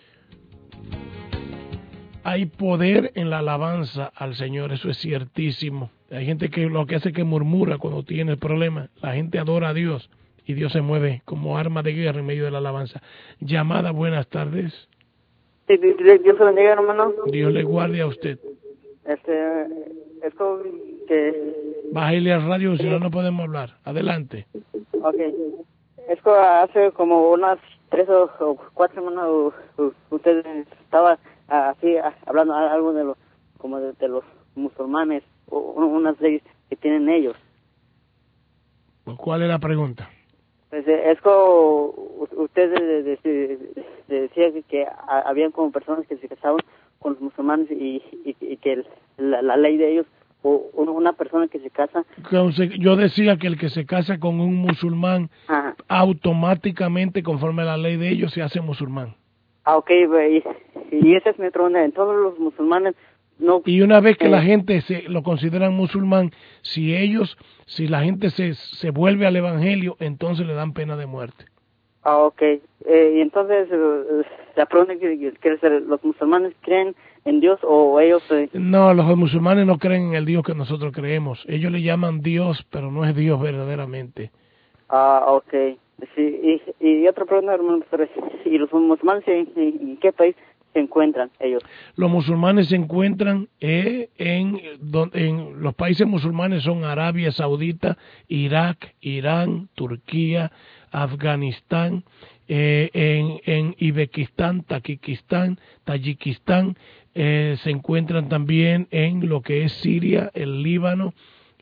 Hay poder en la alabanza al Señor, eso es ciertísimo. Hay gente que lo que hace es que murmura cuando tiene el problema. La gente adora a Dios. Y Dios se mueve como arma de guerra en medio de la alabanza. Llamada, buenas tardes. Sí, Dios se bendiga, hermano. Dios le guarde a usted. Este, es como que... Bájale al radio, si no, no podemos hablar. Adelante. Ok. Es que hace como unas tres o cuatro semanas usted estaba así hablando algo de los, como de, de los musulmanes, o unas leyes que tienen ellos. ¿Cuál es la pregunta? Pues es como usted de, de, de, de decía que, que habían como personas que se casaban con los musulmanes y, y, y que la, la ley de ellos, o una persona que se casa. Yo decía que el que se casa con un musulmán, ajá, automáticamente, conforme a la ley de ellos, se hace musulmán. Ah, ok, y, y esa es mi pregunta. En todos los musulmanes no. Y una vez que eh, la gente se lo consideran musulmán, si ellos, si la gente se, se vuelve al evangelio, entonces le dan pena de muerte. Ah, ok. Eh, y entonces, eh, la pregunta que quiere ser, ¿los musulmanes creen en Dios o ellos...? Eh... No, los musulmanes no creen en el Dios que nosotros creemos. Ellos le llaman Dios, pero no es Dios verdaderamente. Ah, ok. Sí, y, y otra pregunta, hermano, ¿y los musulmanes en, en qué país se encuentran ellos? Los musulmanes se encuentran eh, en, en los países musulmanes son Arabia Saudita, Irak, Irán, Turquía, Afganistán, eh, en, en Uzbekistán, Tayikistán, Tayikistán, eh, se encuentran también en lo que es Siria, el Líbano,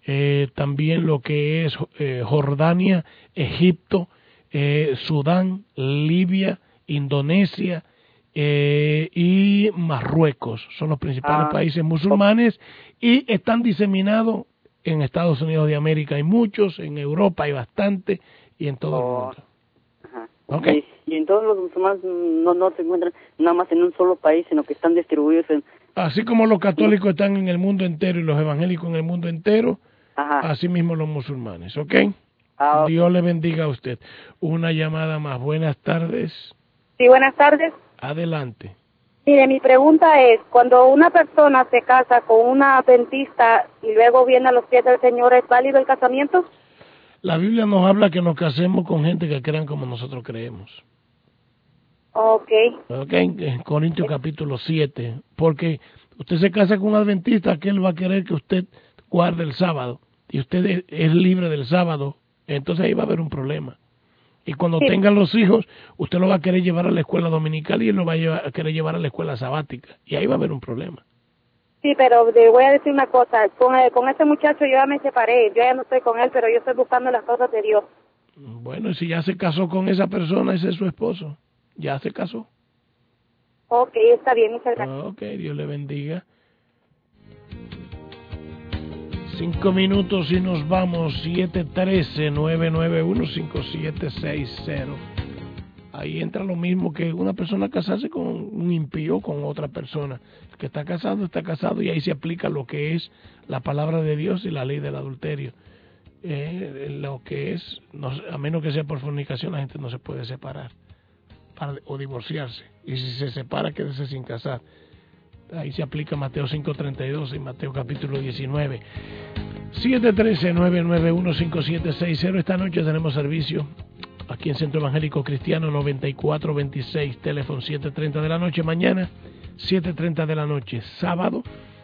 eh, también lo que es eh, Jordania, Egipto, eh, Sudán, Libia, Indonesia eh, y Marruecos. Son los principales Ah. países musulmanes y están diseminados en Estados Unidos de América. Hay muchos, en Europa hay bastante y en todo el mundo. Okay. Y, y en todos los musulmanes no, no se encuentran nada más en un solo país, sino que están distribuidos en... Así como los católicos están en el mundo entero y los evangélicos en el mundo entero, Ajá. así mismo los musulmanes, ¿ok? Ah, okay. Dios le bendiga a usted. Una llamada más. Buenas tardes. Sí, buenas tardes. Adelante. Mire, mi pregunta es, cuando una persona se casa con una adventista y luego viene a los pies del Señor, ¿es válido el casamiento? La Biblia nos habla que nos casemos con gente que crean como nosotros creemos. Ok. Ok, en Corintios capítulo siete. Porque usted se casa con un adventista, que él va a querer que usted guarde el sábado. Y usted es, es libre del sábado. Entonces ahí va a haber un problema. Y cuando sí. tengan los hijos, usted lo va a querer llevar a la escuela dominical y él lo va a, llevar, a querer llevar a la escuela sabática. Y ahí va a haber un problema. Sí, pero le voy a decir una cosa. Con, el, con ese muchacho yo ya me separé. Yo ya no estoy con él, pero yo estoy buscando las cosas de Dios. Bueno, si ya se casó con esa persona, ese es su esposo. Ya se casó. Ok, está bien, muchas gracias. Ok, Dios le bendiga. Cinco minutos y nos vamos. Siete uno tres, nueve nueve uno, cinco siete seis cero. Ahí entra lo mismo que una persona casarse con un impío, con otra persona. El que está casado, está casado, y ahí se aplica lo que es la palabra de Dios y la ley del adulterio. Eh, lo que es, no, a menos que sea por fornicación, la gente no se puede separar para, o divorciarse. Y si se separa, quédese sin casar. Ahí se aplica Mateo cinco treinta y dos y Mateo capítulo diecinueve. siete uno tres, nueve nueve uno, cinco siete seis cero. Esta noche tenemos servicio aquí en Centro Evangélico Cristiano noventa y cuatro veintiséis, teléfono siete treinta de la noche. Mañana siete treinta de la noche, sábado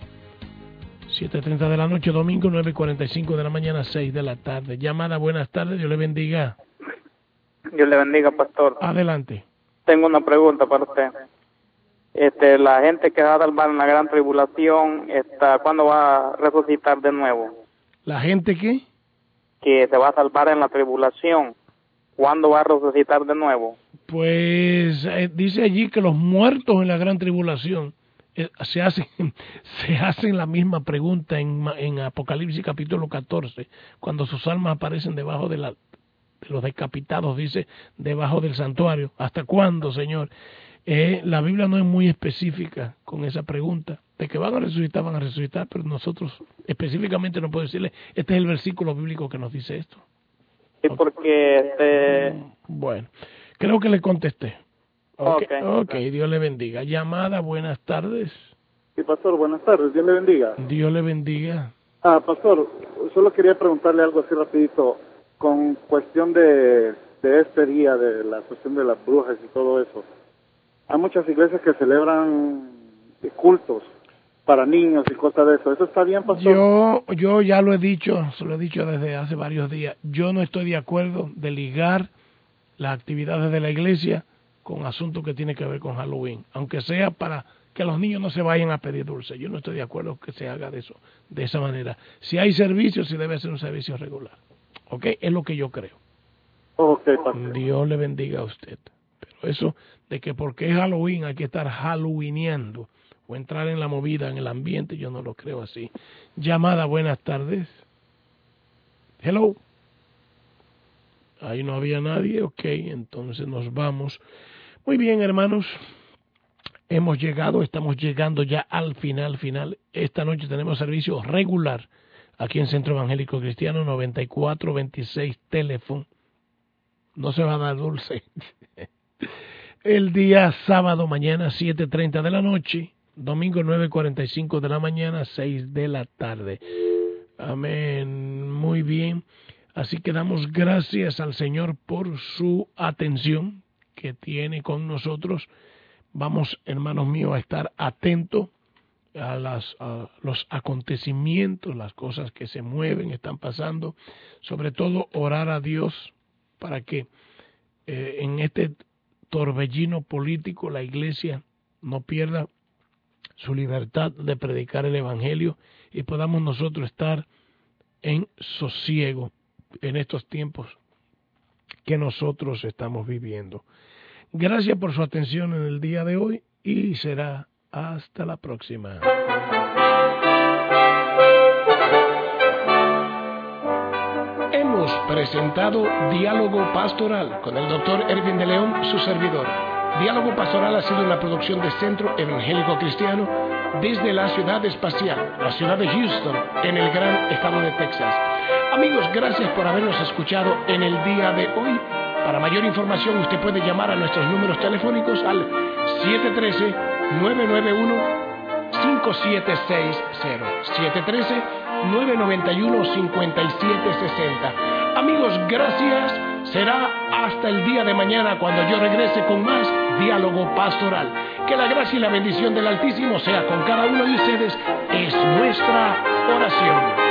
siete treinta de la noche, domingo nueve cuarenta y cinco de la mañana, seis de la tarde. Llamada, buenas tardes, Dios le bendiga. Dios le bendiga, pastor. Adelante. Tengo una pregunta para usted. Este, la gente que va a salvar en la gran tribulación, esta, ¿cuándo va a resucitar de nuevo? ¿La gente qué? Que se va a salvar en la tribulación, ¿cuándo va a resucitar de nuevo? Pues eh, dice allí que los muertos en la gran tribulación eh, se hacen se hacen la misma pregunta en, en Apocalipsis capítulo catorce, cuando sus almas aparecen debajo de, la, de los decapitados, dice, debajo del santuario. ¿Hasta cuándo, Señor? Eh, la Biblia no es muy específica con esa pregunta. De que van a resucitar, van a resucitar, pero nosotros específicamente no podemos decirle, este es el versículo bíblico que nos dice esto. Sí, porque este... Bueno, creo que le contesté. Ok, okay. okay, Dios le bendiga. Llamada, buenas tardes. Sí, pastor, buenas tardes, Dios le bendiga. Dios le bendiga. Ah, pastor, solo quería preguntarle algo así rapidito, con cuestión de, de este día, de la cuestión de las brujas y todo eso. Hay muchas iglesias que celebran cultos para niños y cosas de eso. ¿Eso está bien, pastor? Yo, yo ya lo he dicho, se lo he dicho desde hace varios días. Yo no estoy de acuerdo de ligar las actividades de la iglesia con asuntos que tienen que ver con Halloween, aunque sea para que los niños no se vayan a pedir dulce. Yo no estoy de acuerdo que se haga de eso, de esa manera. Si hay servicio, sí debe ser un servicio regular. ¿Ok? Es lo que yo creo. Ok, pastor. Dios le bendiga a usted. Pero eso de que porque es Halloween hay que estar halloweeneando o entrar en la movida, en el ambiente, yo no lo creo así. Llamada, buenas tardes. Hello. Ahí no había nadie, ok, entonces nos vamos. Muy bien, hermanos, hemos llegado, estamos llegando ya al final, final. Esta noche tenemos servicio regular aquí en Centro Evangélico Cristiano, noventa y cuatro veintiséis, teléfono. No se va a dar dulce. El día sábado, mañana, siete treinta de la noche. Domingo, nueve cuarenta y cinco de la mañana, seis de la tarde. Amén. Muy bien. Así que damos gracias al Señor por su atención que tiene con nosotros. Vamos, hermanos míos, a estar atentos a, las, a los acontecimientos, las cosas que se mueven, están pasando. Sobre todo, orar a Dios para que eh, en este torbellino político la iglesia no pierda su libertad de predicar el Evangelio y podamos nosotros estar en sosiego en estos tiempos que nosotros estamos viviendo. Gracias por su atención en el día de hoy y será hasta la próxima. Hemos presentado Diálogo Pastoral con el doctor Erwin de León, su servidor. Diálogo Pastoral ha sido una producción de Centro Evangélico Cristiano desde la ciudad espacial, la ciudad de Houston, en el gran estado de Texas. Amigos, gracias por habernos escuchado en el día de hoy. Para mayor información usted puede llamar a nuestros números telefónicos al siete uno tres, nueve nueve uno, cinco siete seis cero, siete uno tres, nueve nueve uno, cinco siete seis cero. Amigos, gracias. Será hasta el día de mañana cuando yo regrese con más Diálogo Pastoral. Que la gracia y la bendición del Altísimo sea con cada uno de ustedes. Es nuestra oración.